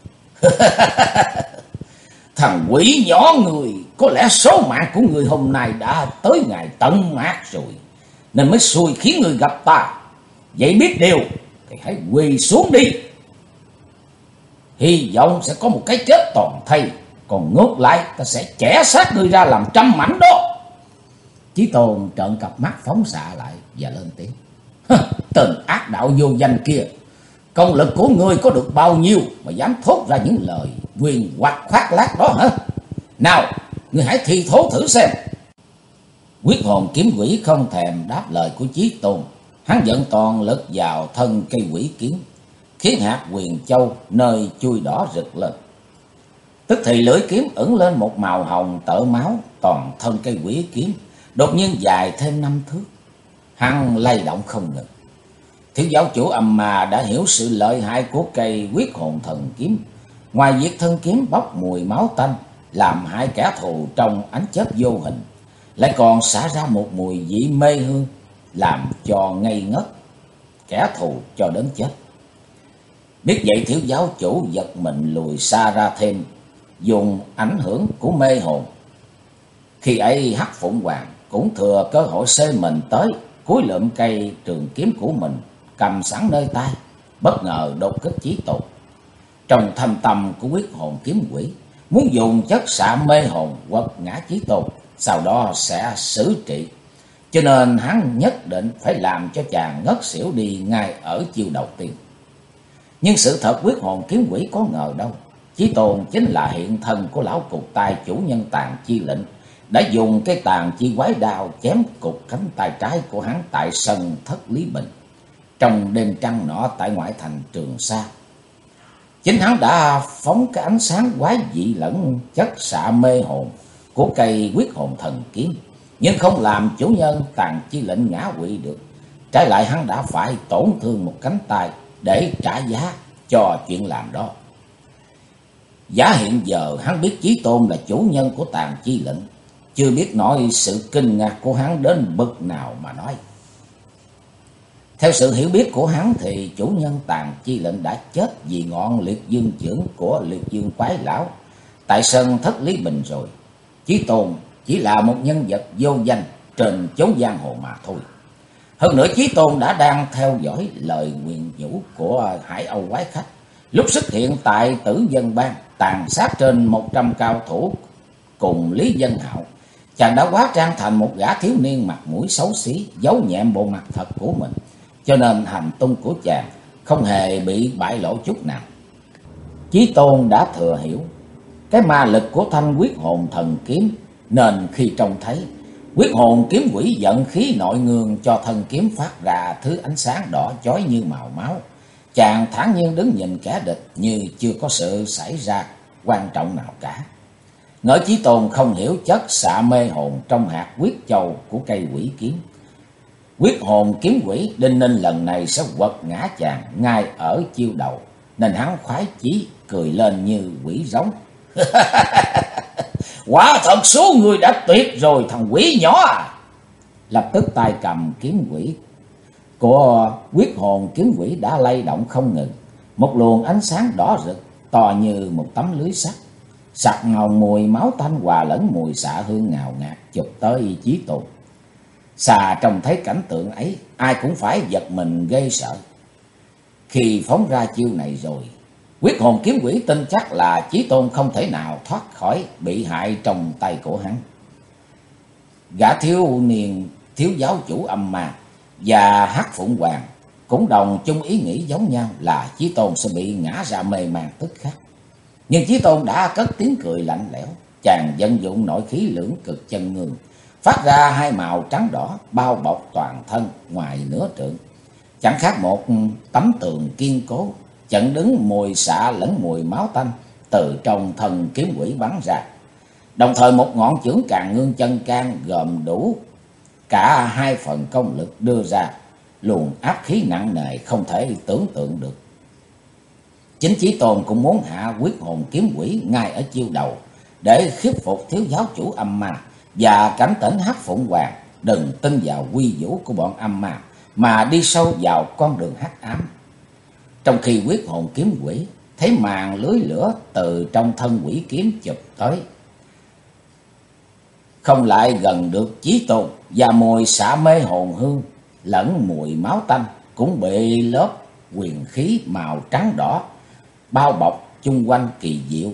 Thằng quỷ nhỏ người, có lẽ số mạng của người hôm nay đã tới ngày tận mát rồi, nên mới xui khiến người gặp ta. Vậy biết điều thì hãy quỳ xuống đi. Hy vọng sẽ có một cái chết toàn thây, còn ngược lại ta sẽ chẻ xác ngươi ra làm trăm mảnh đó. Chí Tôn trợn cặp mắt phóng xạ lại và lên tiếng: tên ác đạo vô danh kia, công lực của ngươi có được bao nhiêu mà dám thốt ra những lời quyền hoặc khoác lác đó hả? Nào, ngươi hãy thi thố thử xem. Quyết Hồn Kiếm Quỷ không thèm đáp lời của Chí Tôn. Hắn dẫn toàn lực vào thân cây quỷ kiếm, khiến hạt huyền châu nơi chui đỏ rực lên. Tức thì lưỡi kiếm ửng lên một màu hồng tợ máu. Toàn thân cây quỷ kiếm đột nhiên dài thêm 5 thước. Hắn lay động không ngừng. Thiếu giáo chủ Âm Ma đã hiểu sự lợi hại của cây Quyết Hồn Thần Kiếm. Ngoài việc thân kiếm bốc mùi máu tanh làm hại kẻ thù trong ánh chớp vô hình, lại còn xả ra một mùi vị mê hương, làm cho ngây ngất kẻ thù cho đến chết. Biết vậy thiếu giáo chủ giật mình lùi xa ra thêm, dùng ảnh hưởng của mê hồn. Khi ấy Hắc Phụng Hoàng cũng thừa cơ hội xê mình tới, cúi lượm cây trường kiếm của mình cầm sẵn nơi tay, bất ngờ đột kích Chí Tôn. Trong thâm tâm của Quyết Hồn Kiếm Quỷ muốn dùng chất xạ mê hồn quật ngã Chí Tôn, sau đó sẽ xử trị, cho nên hắn nhất định phải làm cho chàng ngất xỉu đi ngay ở chiêu đầu tiên. Nhưng sự thật Quyết Hồn Kiếm Quỷ có ngờ đâu, Chí Tôn chính là hiện thân của lão cục tài chủ nhân Tàn Chi Lệnh, đã dùng cái Tàn Chi Quái Đao chém cục cánh tay trái của hắn tại sân Thất Lý Bình trong đêm trăng nọ tại ngoại thành Trường Sa. Chính hắn đã phóng cái ánh sáng quái dị lẫn chất xạ mê hồn của cây Quyết Hồn Thần Kiếm, nhưng không làm chủ nhân Tàn Chi Lệnh ngã quỵ được. Trái lại hắn đã phải tổn thương một cánh tay để trả giá cho chuyện làm đó. Giả hiện giờ hắn biết Chí Tôn là chủ nhân của Tàn Chi Lệnh, chưa biết nói sự kinh ngạc của hắn đến bậc nào mà nói. Theo sự hiểu biết của hắn thì chủ nhân Tàn Chi Lệnh đã chết vì ngọn liệt dương chưởng của liệt dương quái lão tại sân Thất Lý Bình rồi. Chí Tôn chỉ là một nhân vật vô danh trên chốn giang hồ mà thôi. Hơn nữa Chí Tôn đã đang theo dõi lời nguyền nhủ của Hải Âu quái khách lúc xuất hiện tại Tử Dân Bang, tàn sát trên 100 cao thủ cùng Lý Dân Hạo. Chàng đã hóa trang thành một gã thiếu niên mặt mũi xấu xí, giấu nhẹm bộ mặt thật của mình, cho nên hành tung của chàng không hề bị bại lộ chút nào. Chí Tôn đã thừa hiểu cái ma lực của thanh quyết hồn thần kiếm, nên khi trông thấy quyết hồn kiếm quỷ giận khí nội ngương cho thân kiếm phát ra thứ ánh sáng đỏ chói như màu máu, chàng thản nhiên đứng nhìn kẻ địch như chưa có sự xảy ra quan trọng nào cả. Ngỡ Chí Tôn không hiểu chất xạ mê hồn trong hạt quyết châu của cây quỷ kiếm. Quyết hồn kiếm quỷ đinh ninh lần này sẽ quật ngã chàng ngay ở chiêu đầu, nên hắn khoái chí cười lên như quỷ rống. Quả thật số người đã tuyệt rồi thằng quỷ nhỏ à. Lập tức tay cầm kiếm quỷ của quyết hồn kiếm quỷ đã lay động không ngừng. Một luồng ánh sáng đỏ rực to như một tấm lưới sắt, sặc ngầu mùi máu tanh hòa lẫn mùi xạ hương ngào ngạt chụp tới Chí Tôn. Xà trông thấy cảnh tượng ấy, ai cũng phải giật mình gây sợ. Khi phóng ra chiêu này rồi, quyết hồn kiếm quỷ tin chắc là Chí Tôn không thể nào thoát khỏi bị hại trong tay của hắn. Gã thiếu niên thiếu giáo chủ âm ma và Hắc Phụng Hoàng cũng đồng chung ý nghĩ giống nhau là Chí Tôn sẽ bị ngã ra mê man tức khắc. Nhưng Chí Tôn đã cất tiếng cười lạnh lẽo, chàng vận dụng nội khí lưỡng cực chân ngương, phát ra hai màu trắng đỏ bao bọc toàn thân ngoài nửa trượng, chẳng khác một tấm tường kiên cố, chặn đứng mùi xạ lẫn mùi máu tanh từ trong thân kiếm quỷ bắn ra. Đồng thời một ngọn chưởng Càn Ngương Chân Can gồm đủ cả hai phần công lực đưa ra luồng áp khí nặng nề không thể tưởng tượng được. Chính Chí Tôn cũng muốn hạ quyết hồn kiếm quỷ ngay ở chiêu đầu để khiếp phục thiếu giáo chủ âm ma và cảnh tỉnh Hắc Phụng Hoàng đừng tin vào quy vũ của bọn âm ma mà đi sâu vào con đường hắc ám. Trong khi quyết hồn kiếm quỷ thấy màn lưới lửa từ trong thân quỷ kiếm chụp tới, không lại gần được Chí Tôn, và mùi xạ mê hồn hương lẫn mùi máu tanh cũng bị lớp huyền khí màu trắng đỏ bao bọc chung quanh kỳ diệu.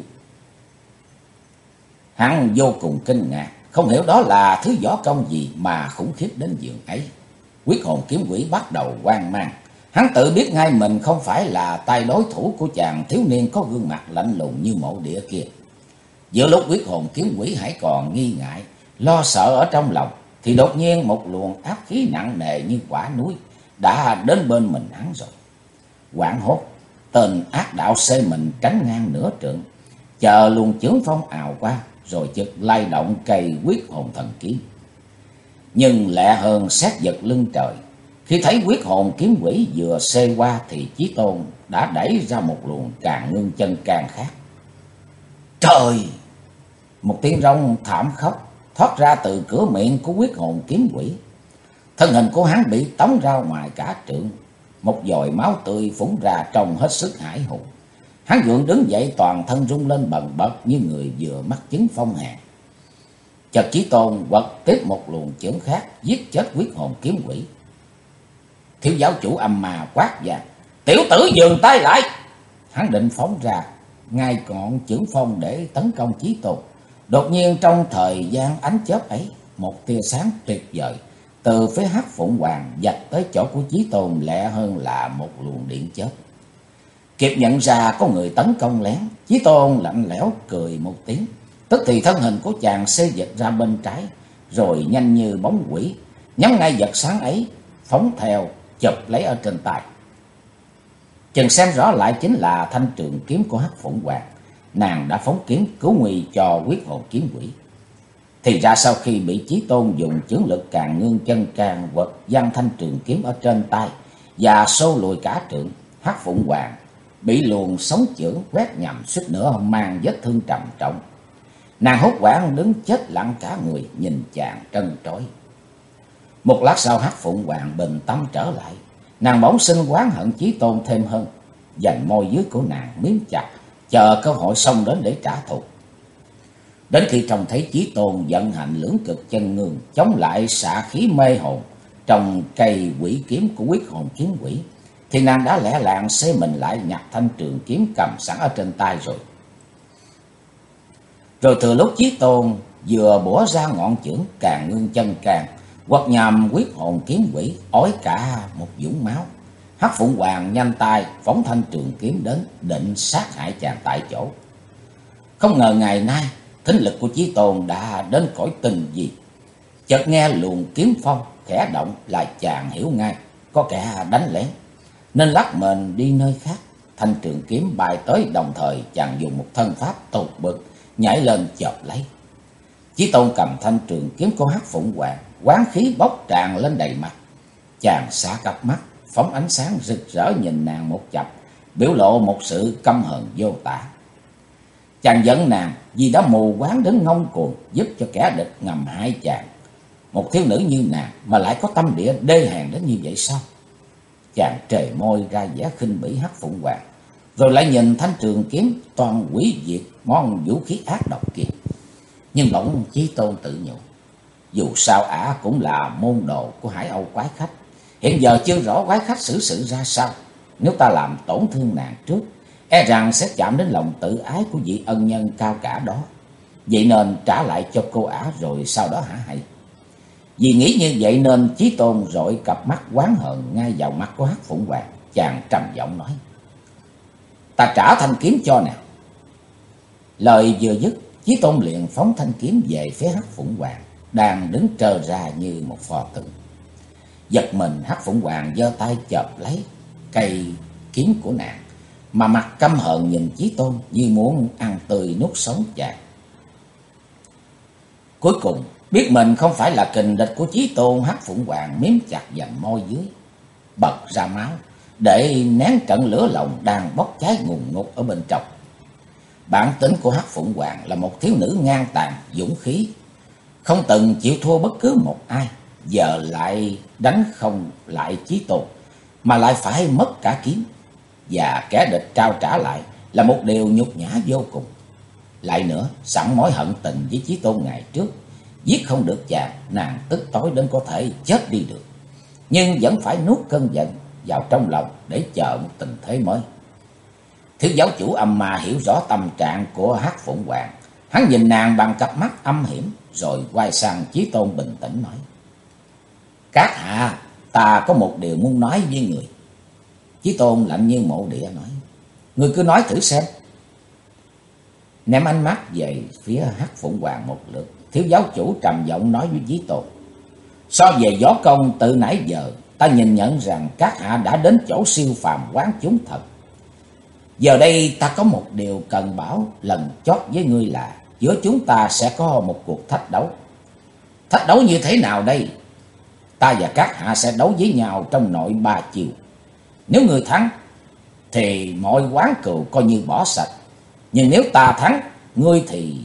Hắn vô cùng kinh ngạc, không hiểu đó là thứ võ công gì mà khủng khiếp đến giường ấy. Quyết hồn kiếm quỷ bắt đầu hoang mang. Hắn tự biết ngay mình không phải là tay đối thủ của chàng thiếu niên có gương mặt lạnh lùng như mộ địa kia. Giữa lúc quyết hồn kiếm quỷ hãy còn nghi ngại, lo sợ ở trong lòng, thì đột nhiên một luồng áp khí nặng nề như quả núi đã đến bên mình hắn rồi. Hoảng hốt, tên ác đạo xê mình tránh ngang nửa trượng, chờ luồng chưởng phong ào qua, rồi chợt lay động cây quyết hồn thần kiếm. Nhưng lẹ hơn sét giật lưng trời, khi thấy quyết hồn kiếm quỷ vừa xê qua thì Chí Tôn đã đẩy ra một luồng Càn Ngương Chân Can khác. Trời! Một tiếng rống thảm khốc thoát ra từ cửa miệng của quyết hồn kiếm quỷ. Thân hình của hắn bị tống ra ngoài cả trượng, một dòi máu tươi phúng ra trông hết sức hãi hùng. Hắn gượng đứng dậy, toàn thân rung lên bần bật như người vừa mắc chứng phong hàn. Chợt Chí Tôn quật tiếp một luồng chưởng khác giết chết quyết hồn kiếm quỷ. Thiếu giáo chủ âm ma quát vang: "Tiểu tử dừng tay lại!" Hắn định phóng ra ngay ngọn chưởng phong để tấn công Chí Tôn. Đột nhiên trong thời gian ánh chớp ấy, một tia sáng tuyệt vời từ phía Hắc Phụng Hoàng vạch tới chỗ của Chí Tôn lẹ hơn là một luồng điện chớp. Kịp nhận ra có người tấn công lén, Chí Tôn lạnh lẽo cười một tiếng, tức thì thân hình của chàng xê dịch ra bên trái, rồi nhanh như bóng quỷ nhắm ngay vật sáng ấy phóng theo, chụp lấy ở trên tay. Chừng xem rõ lại chính là thanh trường kiếm của Hắc Phụng Hoàng. Nàng đã phóng kiếm cứu nguy cho quyết hồn kiếm quỷ. Thì ra sau khi bị Chí Tôn dùng chưởng lực Càn Ngương Chân Can quật văng thanh trường kiếm ở trên tay và xô lùi cả trượng, Hắc Phụng Hoàng bị luồng sóng chưởng quét nhầm suýt nữa mang vết thương trầm trọng. Nàng hốt hoảng đứng chết lặng cả người, nhìn chàng trân trối. Một lát sau Hắc Phụng Hoàng bình tâm trở lại. Nàng bỗng sinh oán hận Chí Tôn thêm hơn. Dành môi dưới của nàng miếm chặt, chờ cơ hội xông đến để trả thù. Đến khi trông thấy Chí Tôn vận hành lưỡng cực chân ngương, chống lại xạ khí mê hồn trong cây quỷ kiếm của Quyết Hồn Kiếm Quỷ, thì nàng đã lẻ làng xê mình lại, nhặt thanh trường kiếm cầm sẵn ở trên tay rồi. Rồi từ lúc Chí Tôn vừa bủa ra ngọn chưởng càng ngưng chân càng, quật nhằm Quyết Hồn Kiếm Quỷ, ói cả một vũng máu. Hắc Phụng Hoàng nhanh tay phóng thanh trường kiếm đến, định sát hại chàng tại chỗ. Không ngờ ngày nay thính lực của Chí Tôn đã đến cõi tình gì. Chợt nghe luồng kiếm phong khẽ động là chàng hiểu ngay có kẻ đánh lén, nên lắc mình đi nơi khác. Thanh trường kiếm bay tới, đồng thời chàng dùng một thân pháp tột bực nhảy lên chộp lấy. Chí Tôn cầm thanh trường kiếm của Hắc Phụng Hoàng, oán khí bốc tràn lên đầy mặt. Chàng xả cặp mắt phóng ánh sáng rực rỡ nhìn nàng một chập, biểu lộ một sự căm hờn vô tả. Chàng giận nàng vì đã mù quáng đến ngông cuồng, giúp cho kẻ địch ngầm hại chàng. Một thiếu nữ như nàng mà lại có tâm địa đê hèn đến như vậy sao? Chàng trề môi ra vẻ khinh bỉ Hắc Phụng Hoàng, rồi lại nhìn thanh trường kiếm toàn hủy diệt món vũ khí ác độc kia. Nhưng bỗng Chí Tôn tự nhủ, dù sao ả cũng là môn đồ của Hải Âu quái khách, hiện giờ chưa rõ quái khách xử sự ra sao. Nếu ta làm tổn thương nàng trước, e rằng sẽ chạm đến lòng tự ái của vị ân nhân cao cả đó. Vậy nên trả lại cho cô ả rồi sau đó hả hay? Vì nghĩ như vậy nên Chí Tôn rọi cặp mắt oán hận ngay vào mắt của Hắc Phụng Hoàng. Chàng trầm giọng nói, ta trả thanh kiếm cho nào. Lời vừa dứt, Chí Tôn liền phóng thanh kiếm về phía Hắc Phụng Hoàng đang đứng trơ ra như một pho tượng. Giật mình, Hắc Phụng Hoàng giơ tay chộp lấy cây kiếm của nàng, mà mặt căm hờn nhìn Chí Tôn như muốn ăn tươi nuốt sống chàng. Cuối cùng biết mình không phải là kình địch của Chí Tôn, Hắc Phụng Hoàng miếm chặt vành môi dưới, bật ra máu để nén trận lửa lòng đang bốc cháy ngùn ngụt ở bên trong. Bản tính của Hắc Phụng Hoàng là một thiếu nữ ngang tàn, dũng khí, không từng chịu thua bất cứ một ai. Giờ lại đánh không lại Chí Tôn, mà lại phải mất cả kiếm, và kẻ địch trao trả lại là một điều nhục nhã vô cùng. Lại nữa, sẵn mối hận tình với Chí Tôn ngày trước, giết không được chàng, nàng tức tối đến có thể chết đi được, nhưng vẫn phải nuốt cơn giận vào trong lòng để chờ một tình thế mới. Thiếu giáo chủ Âm Ma hiểu rõ tâm trạng của Hắc Phụng Hoàng. Hắn nhìn nàng bằng cặp mắt âm hiểm, rồi quay sang Chí Tôn bình tĩnh nói, các hạ, ta có một điều muốn nói với người. Chí Tôn lạnh như mộ địa nói, người cứ nói thử xem. Ném ánh mắt về phía Hắc Phụng Hoàng một lượt, thiếu giáo chủ trầm giọng nói với Chí Tôn, so về võ công từ nãy giờ, ta nhìn nhận rằng các hạ đã đến chỗ siêu phàm quán chúng thật. Giờ đây ta có một điều cần bảo lần chót với ngươi là giữa chúng ta sẽ có một cuộc thách đấu. Thách đấu như thế nào đây? Ta và các hạ sẽ đấu với nhau trong nội 3 chiều. Nếu ngươi thắng thì mọi oán cừu coi như bỏ sạch. Nhưng nếu ta thắng ngươi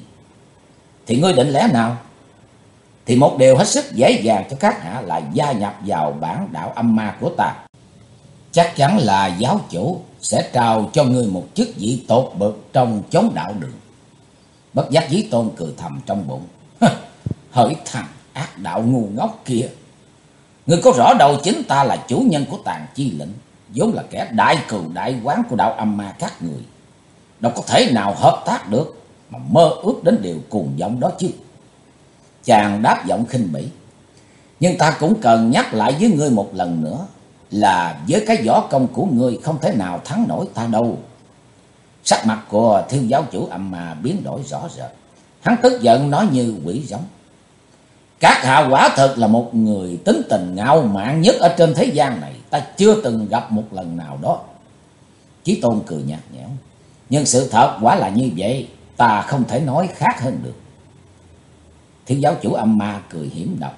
thì ngươi định lẽ nào? Thì một điều hết sức dễ dàng cho các hạ là gia nhập vào bản đạo âm ma của ta. Chắc chắn là giáo chủ sẽ trao cho ngươi một chức vị tột bậc trong chốn đạo đường. Bất giác Chí Tôn cười thầm trong bụng, hỡi thằng ác đạo ngu ngốc kia, ngươi có rõ đâu chính ta là chủ nhân của Tàn Chi Lĩnh, vốn là kẻ đại cừu đại quán của đạo âm ma các người, đâu có thể nào hợp tác được mà mơ ước đến điều cuồng vọng đó chứ. Chàng đáp giọng khinh bỉ, nhưng ta cũng cần nhắc lại với ngươi một lần nữa là với cái võ công của ngươi không thể nào thắng nổi ta đâu. Sắc mặt của thiếu giáo chủ Âm Ma biến đổi rõ rệt. Hắn tức giận nói như quỷ giống, các hạ quả thật là một người tính tình ngạo mạn nhất ở trên thế gian này, ta chưa từng gặp một lần nào đó. Chí Tôn cười nhạt nhẽo, nhưng sự thật quả là như vậy, ta không thể nói khác hơn được. Thiếu giáo chủ Âm Ma cười hiểm độc,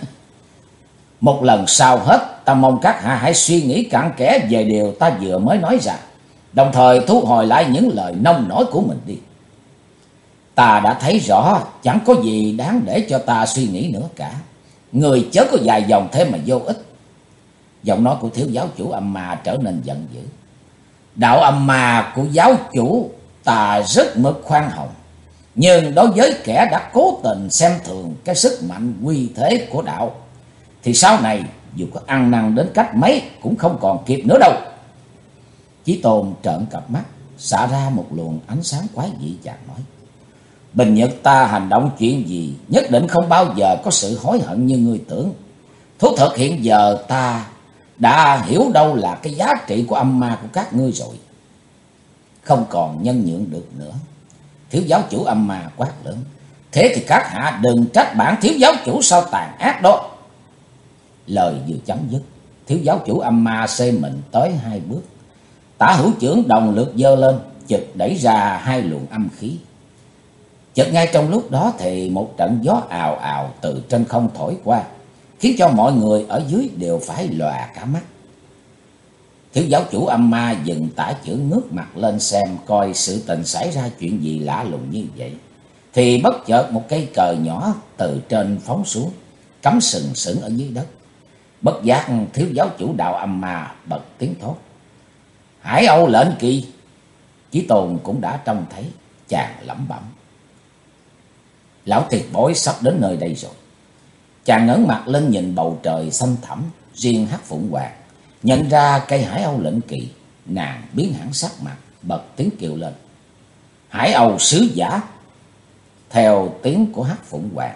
một lần sau hết, ta mong các hạ hãy suy nghĩ cặn kẽ về điều ta vừa mới nói ra, đồng thời thu hồi lại những lời nông nổi của mình đi. Ta đã thấy rõ chẳng có gì đáng để cho ta suy nghĩ nữa cả. Người chớ có dài dòng thế mà vô ích. Giọng nói của thiếu giáo chủ âm ma trở nên giận dữ. Đạo âm ma của giáo chủ ta rất mực khoan hồng. Nhưng đối với kẻ đã cố tình xem thường cái sức mạnh uy thế của đạo, thì sau này dù có ăn năn đến cách mấy cũng không còn kịp nữa đâu. Chí Tôn trợn cặp mắt, xả ra một luồng ánh sáng quái dị, chàng nói: Bình Nhật ta hành động chuyện gì nhất định không bao giờ có sự hối hận như ngươi tưởng. Thú thật hiện giờ ta đã hiểu đâu là cái giá trị của âm ma của các ngươi rồi. Không còn nhân nhượng được nữa. Thiếu giáo chủ âm ma quát lớn: Thế thì các hạ đừng trách bản thiếu giáo chủ sao tàn ác đó. Lời vừa chấm dứt, thiếu giáo chủ âm ma xê mình tới 2 bước. Tả hữu chưởng đồng lượt giơ lên, chợt đẩy ra 2 luồng âm khí. Chợt ngay trong lúc đó thì một trận gió ào ào từ trên không thổi qua, khiến cho mọi người ở dưới đều phải lòa cả mắt. Thiếu giáo chủ âm ma dừng tả chưởng, ngước mặt lên xem coi sự tình xảy ra chuyện gì lạ lùng như vậy. Thì bất chợt một cây cờ nhỏ từ trên phóng xuống, cắm sừng sững ở dưới đất. Bất giác thiếu giáo chủ đạo âm ma bật tiếng thốt: Hải Âu lệnh kỳ! Chí Tôn cũng đã trông thấy, chàng lẩm bẩm: Lão tiền bối sắp đến nơi đây rồi. Chàng ngẩng mặt lên nhìn bầu trời xanh thẳm. Riêng Hắc Phụng Hoàng nhận ra cây Hải Âu lệnh kỳ, nàng biến hẳn sắc mặt, bật tiếng kêu lên: Hải Âu sứ giả! Theo tiếng của Hắc Phụng Hoàng,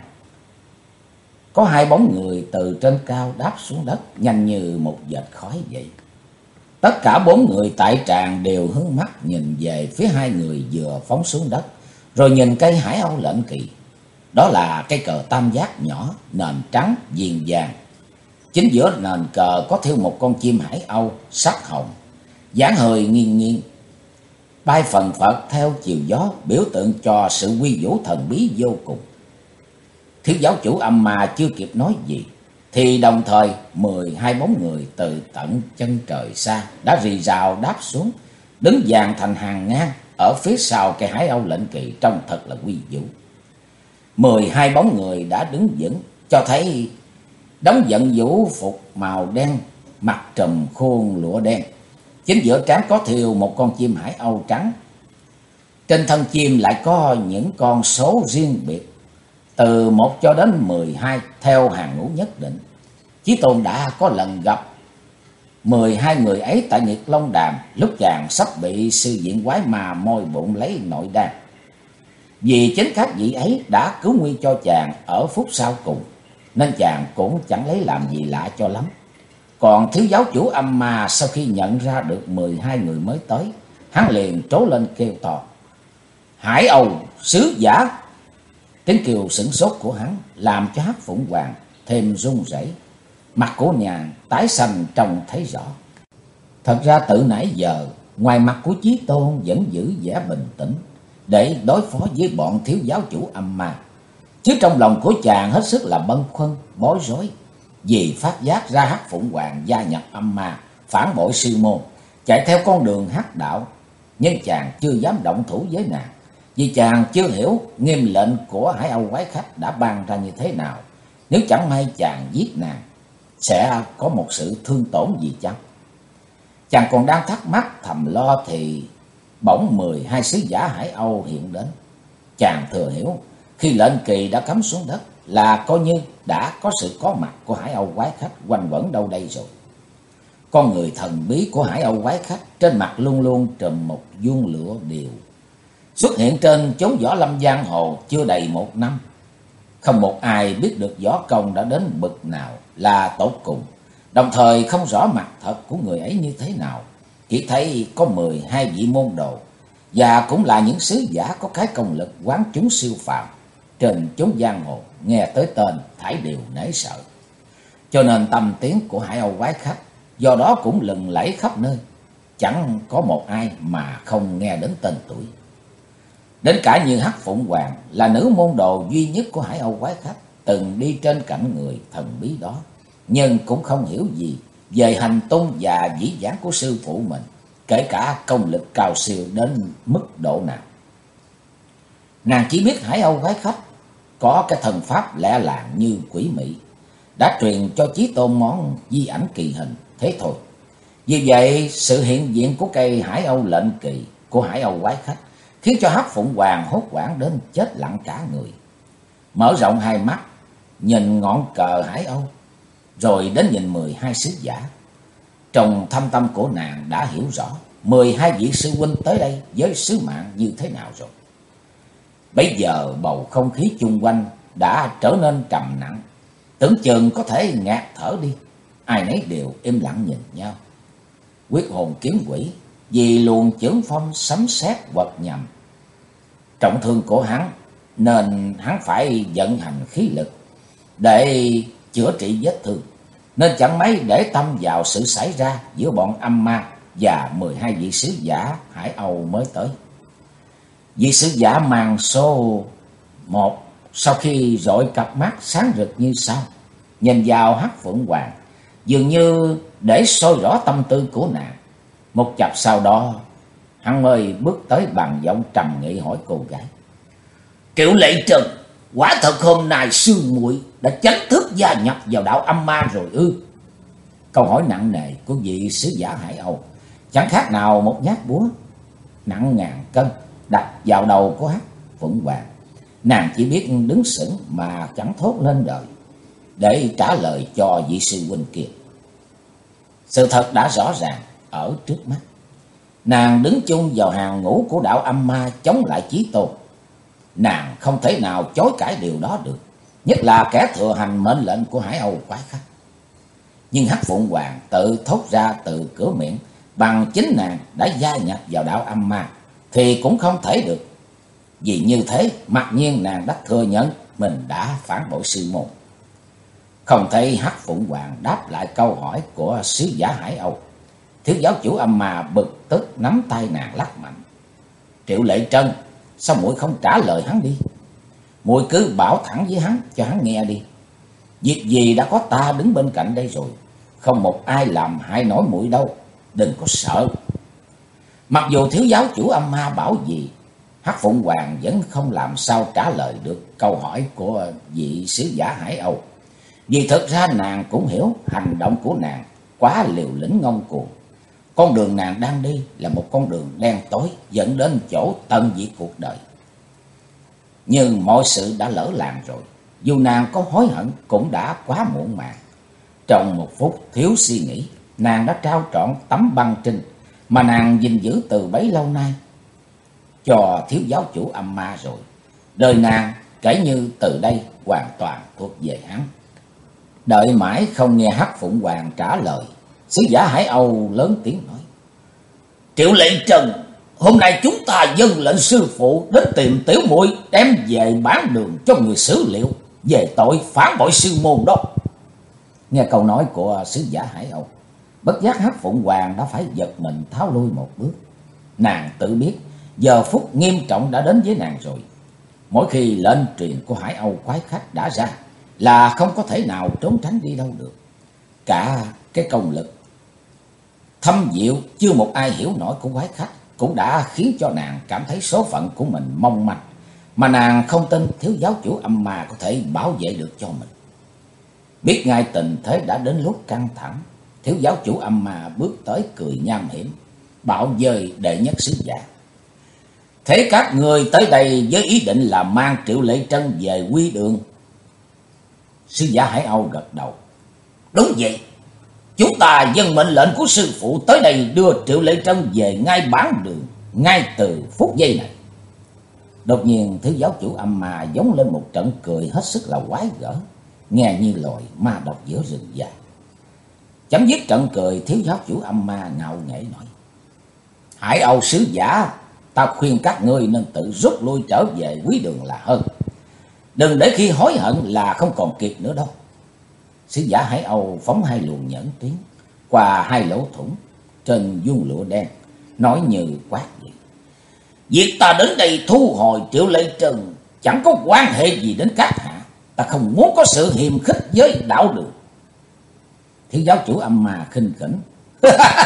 có 2 bóng người từ trên cao đáp xuống đất, nhanh như một vệt khói vậy. Tất cả 4 người tại tràng đều hướng mắt nhìn về phía 2 người vừa phóng xuống đất, rồi nhìn cây Hải Âu lệnh kỳ. Đó là cây cờ tam giác nhỏ, nền trắng viền vàng. Chính giữa nền cờ có thêu một con chim Hải Âu sắc hồng, dáng hơi nghiêng nghiêng, bay phần phật theo chiều gió, biểu tượng cho sự quy vũ thần bí vô cùng. Thiếu giáo chủ âm ma chưa kịp nói gì, thì đồng thời 12 bóng người từ tận chân trời xa đã rì rào đáp xuống, đứng dàn thành hàng ngang ở phía sau cây Hải Âu lệnh kỳ, trông thật là quy vũ. 12 bóng người đã đứng vững, cho thấy đóng vận vũ phục màu đen, mặt trùm khuôn lụa đen. Chính giữa trán có thêu một con chim Hải Âu trắng. Trên thân chim lại có những con số riêng biệt, từ 1 cho đến 12 theo hàng ngũ nhất định. Chí Tôn đã có lần gặp 12 người ấy tại Nghiệt Long Đàm, lúc chàng sắp bị sư diện quái ma môi bụng lấy nội đan. Vì chính các vị ấy đã cứu nguy cho chàng ở phút sau cùng, nên chàng cũng chẳng lấy làm gì lạ cho lắm. Còn thiếu giáo chủ âm ma sau khi nhận ra được 12 người mới tới, hắn liền trố lên kêu to: Hải Âu sứ giả! Tiếng kêu sửng sốt của hắn làm cho Hắc Phụng Hoàng thêm run rẩy, mặt của nàng tái xanh trông thấy rõ. Thật ra từ nãy giờ, ngoài mặt của Chí Tôn vẫn giữ vẻ bình tĩnh để đối phó với bọn thiếu giáo chủ âm ma, chứ trong lòng của chàng hết sức là bâng khuâng, bối rối, vì phát giác ra Hắc Phụng Hoàng gia nhập âm ma, phản bội sư môn, chạy theo con đường hắc đạo. Nhưng chàng chưa dám động thủ với nàng, vì chàng chưa hiểu nghiêm lệnh của Hải Âu quái khách đã ban ra như thế nào. Nếu chẳng may chàng giết nàng, sẽ có một sự thương tổn gì chăng? Chàng còn đang thắc mắc thầm lo thì bỗng 12 sứ giả Hải Âu hiện đến. Chàng thừa hiểu khi lệnh kỳ đã cắm xuống đất là coi như đã có sự có mặt của Hải Âu quái khách quanh quẩn đâu đây rồi. Con người thần bí của Hải Âu quái khách trên mặt luôn luôn trùm một vuông lụa điều, xuất hiện trên chốn võ lâm giang hồ chưa đầy 1 năm. Không một ai biết được võ công đã đến bậc nào là tột cùng, đồng thời không rõ mặt thật của người ấy như thế nào. Chỉ thấy có 12 vị môn đồ, và cũng là những sứ giả có cái công lực quán chúng siêu phàm, trên chốn giang hồ nghe tới tên thảy đều nể sợ. Cho nên tâm tiếng của Hải Âu quái khách do đó cũng lừng lẫy khắp nơi, chẳng có một ai mà không nghe đến tên tuổi. Đến cả như Hắc Phụng Hoàng là nữ môn đồ duy nhất của Hải Âu quái khách, từng đi trên cạnh người thần bí đó, nhưng cũng không hiểu gì về hành tung và dĩ dãn của sư phụ mình, kể cả công lực cao siêu đến mức độ nào. Nàng chỉ biết Hải Âu gái khách có cái thần pháp lẹ làng như quỷ mị, đã truyền cho Chí Tôn món di ảnh kỳ hình, thế thôi. Vì vậy, sự hiện diện của cây Hải Âu lệnh kỳ của Hải Âu quái khách khiến cho Hắc Phụng Hoàng hốt hoảng đến chết lặng cả người. Mở rộng hai mắt, nhìn ngọn cờ Hải Âu, rồi đến nhìn 12 sứ giả. Trong thâm tâm của nàng đã hiểu rõ 12 vị sư huynh tới đây với sứ mạng như thế nào rồi. Bây giờ bầu không khí chung quanh đã trở nên trầm nặng, tưởng chừng có thể ngạt thở đi. Ai nấy đều im lặng nhìn nhau. Quyết hồn kiếm quỷ vì luồng chưởng phong sấm sét quật nhằm trọng thương của hắn, nên hắn phải vận hành khí lực để chữa trị vết thương, nên chẳng mấy để tâm vào sự xảy ra giữa bọn âm ma và 12 vị sứ giả Hải Âu mới tới. Vị sứ giả màn số 1 sau khi dội cặp mắt sáng rực như sao, nhìn vào Hắc Phượng Hoàng, dường như để soi rõ tâm tư của nàng. Một chập sau đó, hắn mới bước tới bằng giọng trầm nghị hỏi cô gái: Triệu Lệ Trần, quả thật hôm nay sư muội đã chính thức gia nhập vào đạo âm ma rồi ư? Câu hỏi nặng nề của vị sứ giả Hải Âu chẳng khác nào một nhát búa nặng ngàn cân đặt vào đầu của Hắc Phượng Hoàng. Nàng chỉ biết đứng sững mà chẳng thốt lên lời để trả lời cho vị sư huynh kia. Sự thật đã rõ ràng ở trước mắt. Nàng đứng chung vào hàng ngũ của đạo âm ma chống lại Chí Tôn. Nàng không thể nào chối cãi điều đó được, nhất là kẻ thừa hành mệnh lệnh của Hải Âu quái khách. Nhưng Hắc Phượng Hoàng tự thốt ra từ cửa miệng bằng chính nàng đã gia nhập vào đạo âm ma thì cũng không thể được. Vì như thế, mặc nhiên nàng đã thừa nhận mình đã phản bội sư môn. Không thấy Hắc Phượng Hoàng đáp lại câu hỏi của sứ giả Hải Âu, thiếu giáo chủ âm ma bực tức nắm tay nàng lắc mạnh: Triệu Lệ Trân, sao muội không trả lời hắn đi? Muội cứ bảo thẳng với hắn cho hắn nghe đi. Việc gì đã có ta đứng bên cạnh đây rồi, không một ai làm hại nổi muội đâu, đừng có sợ. Mặc dù thiếu giáo chủ âm ma bảo gì, Hắc Phượng Hoàng vẫn không làm sao trả lời được câu hỏi của vị sứ giả Hải Âu. Vì thực ra nàng cũng hiểu hành động của nàng quá liều lĩnh ngông cuồng. Con đường nàng đang đi là một con đường đen tối dẫn đến chỗ tận diệt cuộc đời. Nhưng mọi sự đã lỡ làng rồi, dù nàng có hối hận cũng đã quá muộn màng. Trong một phút thiếu suy nghĩ, nàng đã trao trọn tấm băng trinh mà nàng gìn giữ từ bấy lâu nay cho thiếu giáo chủ âm ma rồi. Đời nàng kể như từ đây hoàn toàn thuộc về hắn. Đợi mãi không nghe Hắc Phượng Hoàng trả lời, sứ giả Hải Âu lớn tiếng nói: Triệu Lệ Trần, hôm nay chúng ta dâng lệnh sư phụ đến tìm tiểu muội đem về bán đường cho người xử liệu về tội phản bội sư môn đó. Nghe câu nói của sứ giả Hải Âu, bất giác Hắc Phượng Hoàng đã phải giật mình tháo lui một bước. Nàng tự biết giờ phút nghiêm trọng đã đến với nàng rồi. Mỗi khi lệnh truyền của Hải Âu quái khách đã ra là không có thể nào trốn tránh đi đâu được. Cả cái công lực thâm diệu chưa một ai hiểu nổi của quái khách cũng đã khiến cho nàng cảm thấy số phận của mình mong manh, mà nàng không tin thiếu giáo chủ âm ma có thể bảo vệ được cho mình. Biết ngay tình thế đã đến lúc căng thẳng, thiếu giáo chủ âm ma bước tới cười nham hiểm, bảo dời đệ nhất sứ giả: Thế các người tới đây với ý định là mang Triệu Lệ Trân về quy đường? Sứ giả Hải Âu gật đầu: Đúng vậy, chúng ta dâng mệnh lệnh của sư phụ tới đây đưa Triệu Lệ Trân về ngay bản đường, ngay từ phút giây này. Đột nhiên thiếu giáo chủ âm ma giống lên một trận cười hết sức là quái gở, nghe như loài ma độc giữa rừng già. Chấm dứt trận cười, thiếu giáo chủ âm ma ngạo nghễ nói: Hải Âu sứ giả, ta khuyên các ngươi nên tự rút lui trở về quý đường là hơn. Đừng để khi hối hận là không còn kịp nữa đâu. Sứ giả Hải Âu phóng hai luồng nhẫn tuyến qua hai lỗ thủng trên vuông lụa đen, nói như quát vậy: Việc ta đến đây thu hồi Triệu Lệ Trân chẳng có quan hệ gì đến các hạ. Ta không muốn có sự hiềm khích với đạo đường. Thiếu giáo chủ âm ma khinh khỉnh: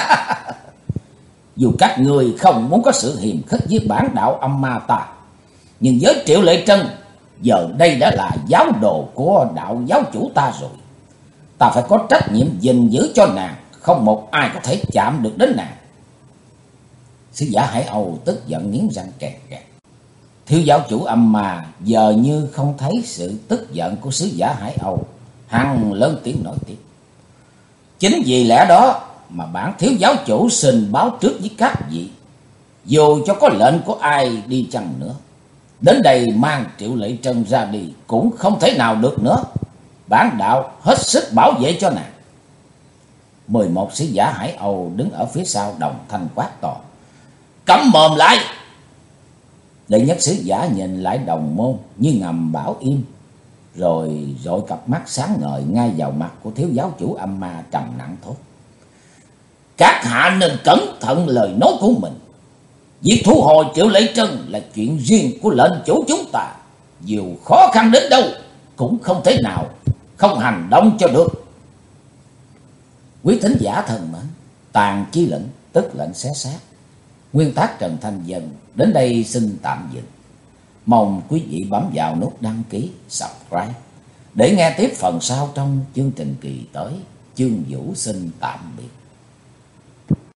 Dù các người không muốn có sự hiềm khích với bản đạo âm ma ta, Nhưng với Triệu Lệ Trân, giờ đây đã là giáo đồ của đạo giáo chủ ta rồi. Ta phải có trách nhiệm gìn giữ cho nàng, không một ai có thể chạm được đến nàng. Sứ giả Hải Âu tức giận nghiến răng kẹt kẹt. Thiếu giáo chủ Âm Ma giờ như không thấy sự tức giận của sứ giả Hải Âu, hắn lớn tiếng nói tiếp. Chính vì lẽ đó mà bản thiếu giáo chủ xin báo trước với các vị, dù cho có lệnh của ai đi chăng nữa, đến đây mang Triệu Lệ Trân ra đi cũng không thể nào được nữa. Bản đạo hết sức bảo vệ cho nàng. 11 sứ giả Hải Âu đứng ở phía sau đồng thanh quát to. Cấm mồm lại! Đệ nhất sứ giả nhìn lại đồng môn như ngầm bảo im, rồi dội cặp mắt sáng ngời ngay vào mặt của thiếu giáo chủ Âm Ma, trầm nặng thốt. Các hạ nên cẩn thận lời nói của mình. Việc thu hồi Triệu Lệ Trân là chuyện riêng của lệnh chủ chúng ta. Dù khó khăn đến đâu cũng không thể nào không hành động cho được. Quý thính giả thân mến, Tàn Chi Lệnh tức lệnh xé xác, nguyên tác Trần Thanh Dân đến đây xin tạm dừng. Mong quý vị bấm vào nút đăng ký, subscribe để nghe tiếp phần sau trong chương trình kỳ tới. Chương Vũ xin tạm biệt.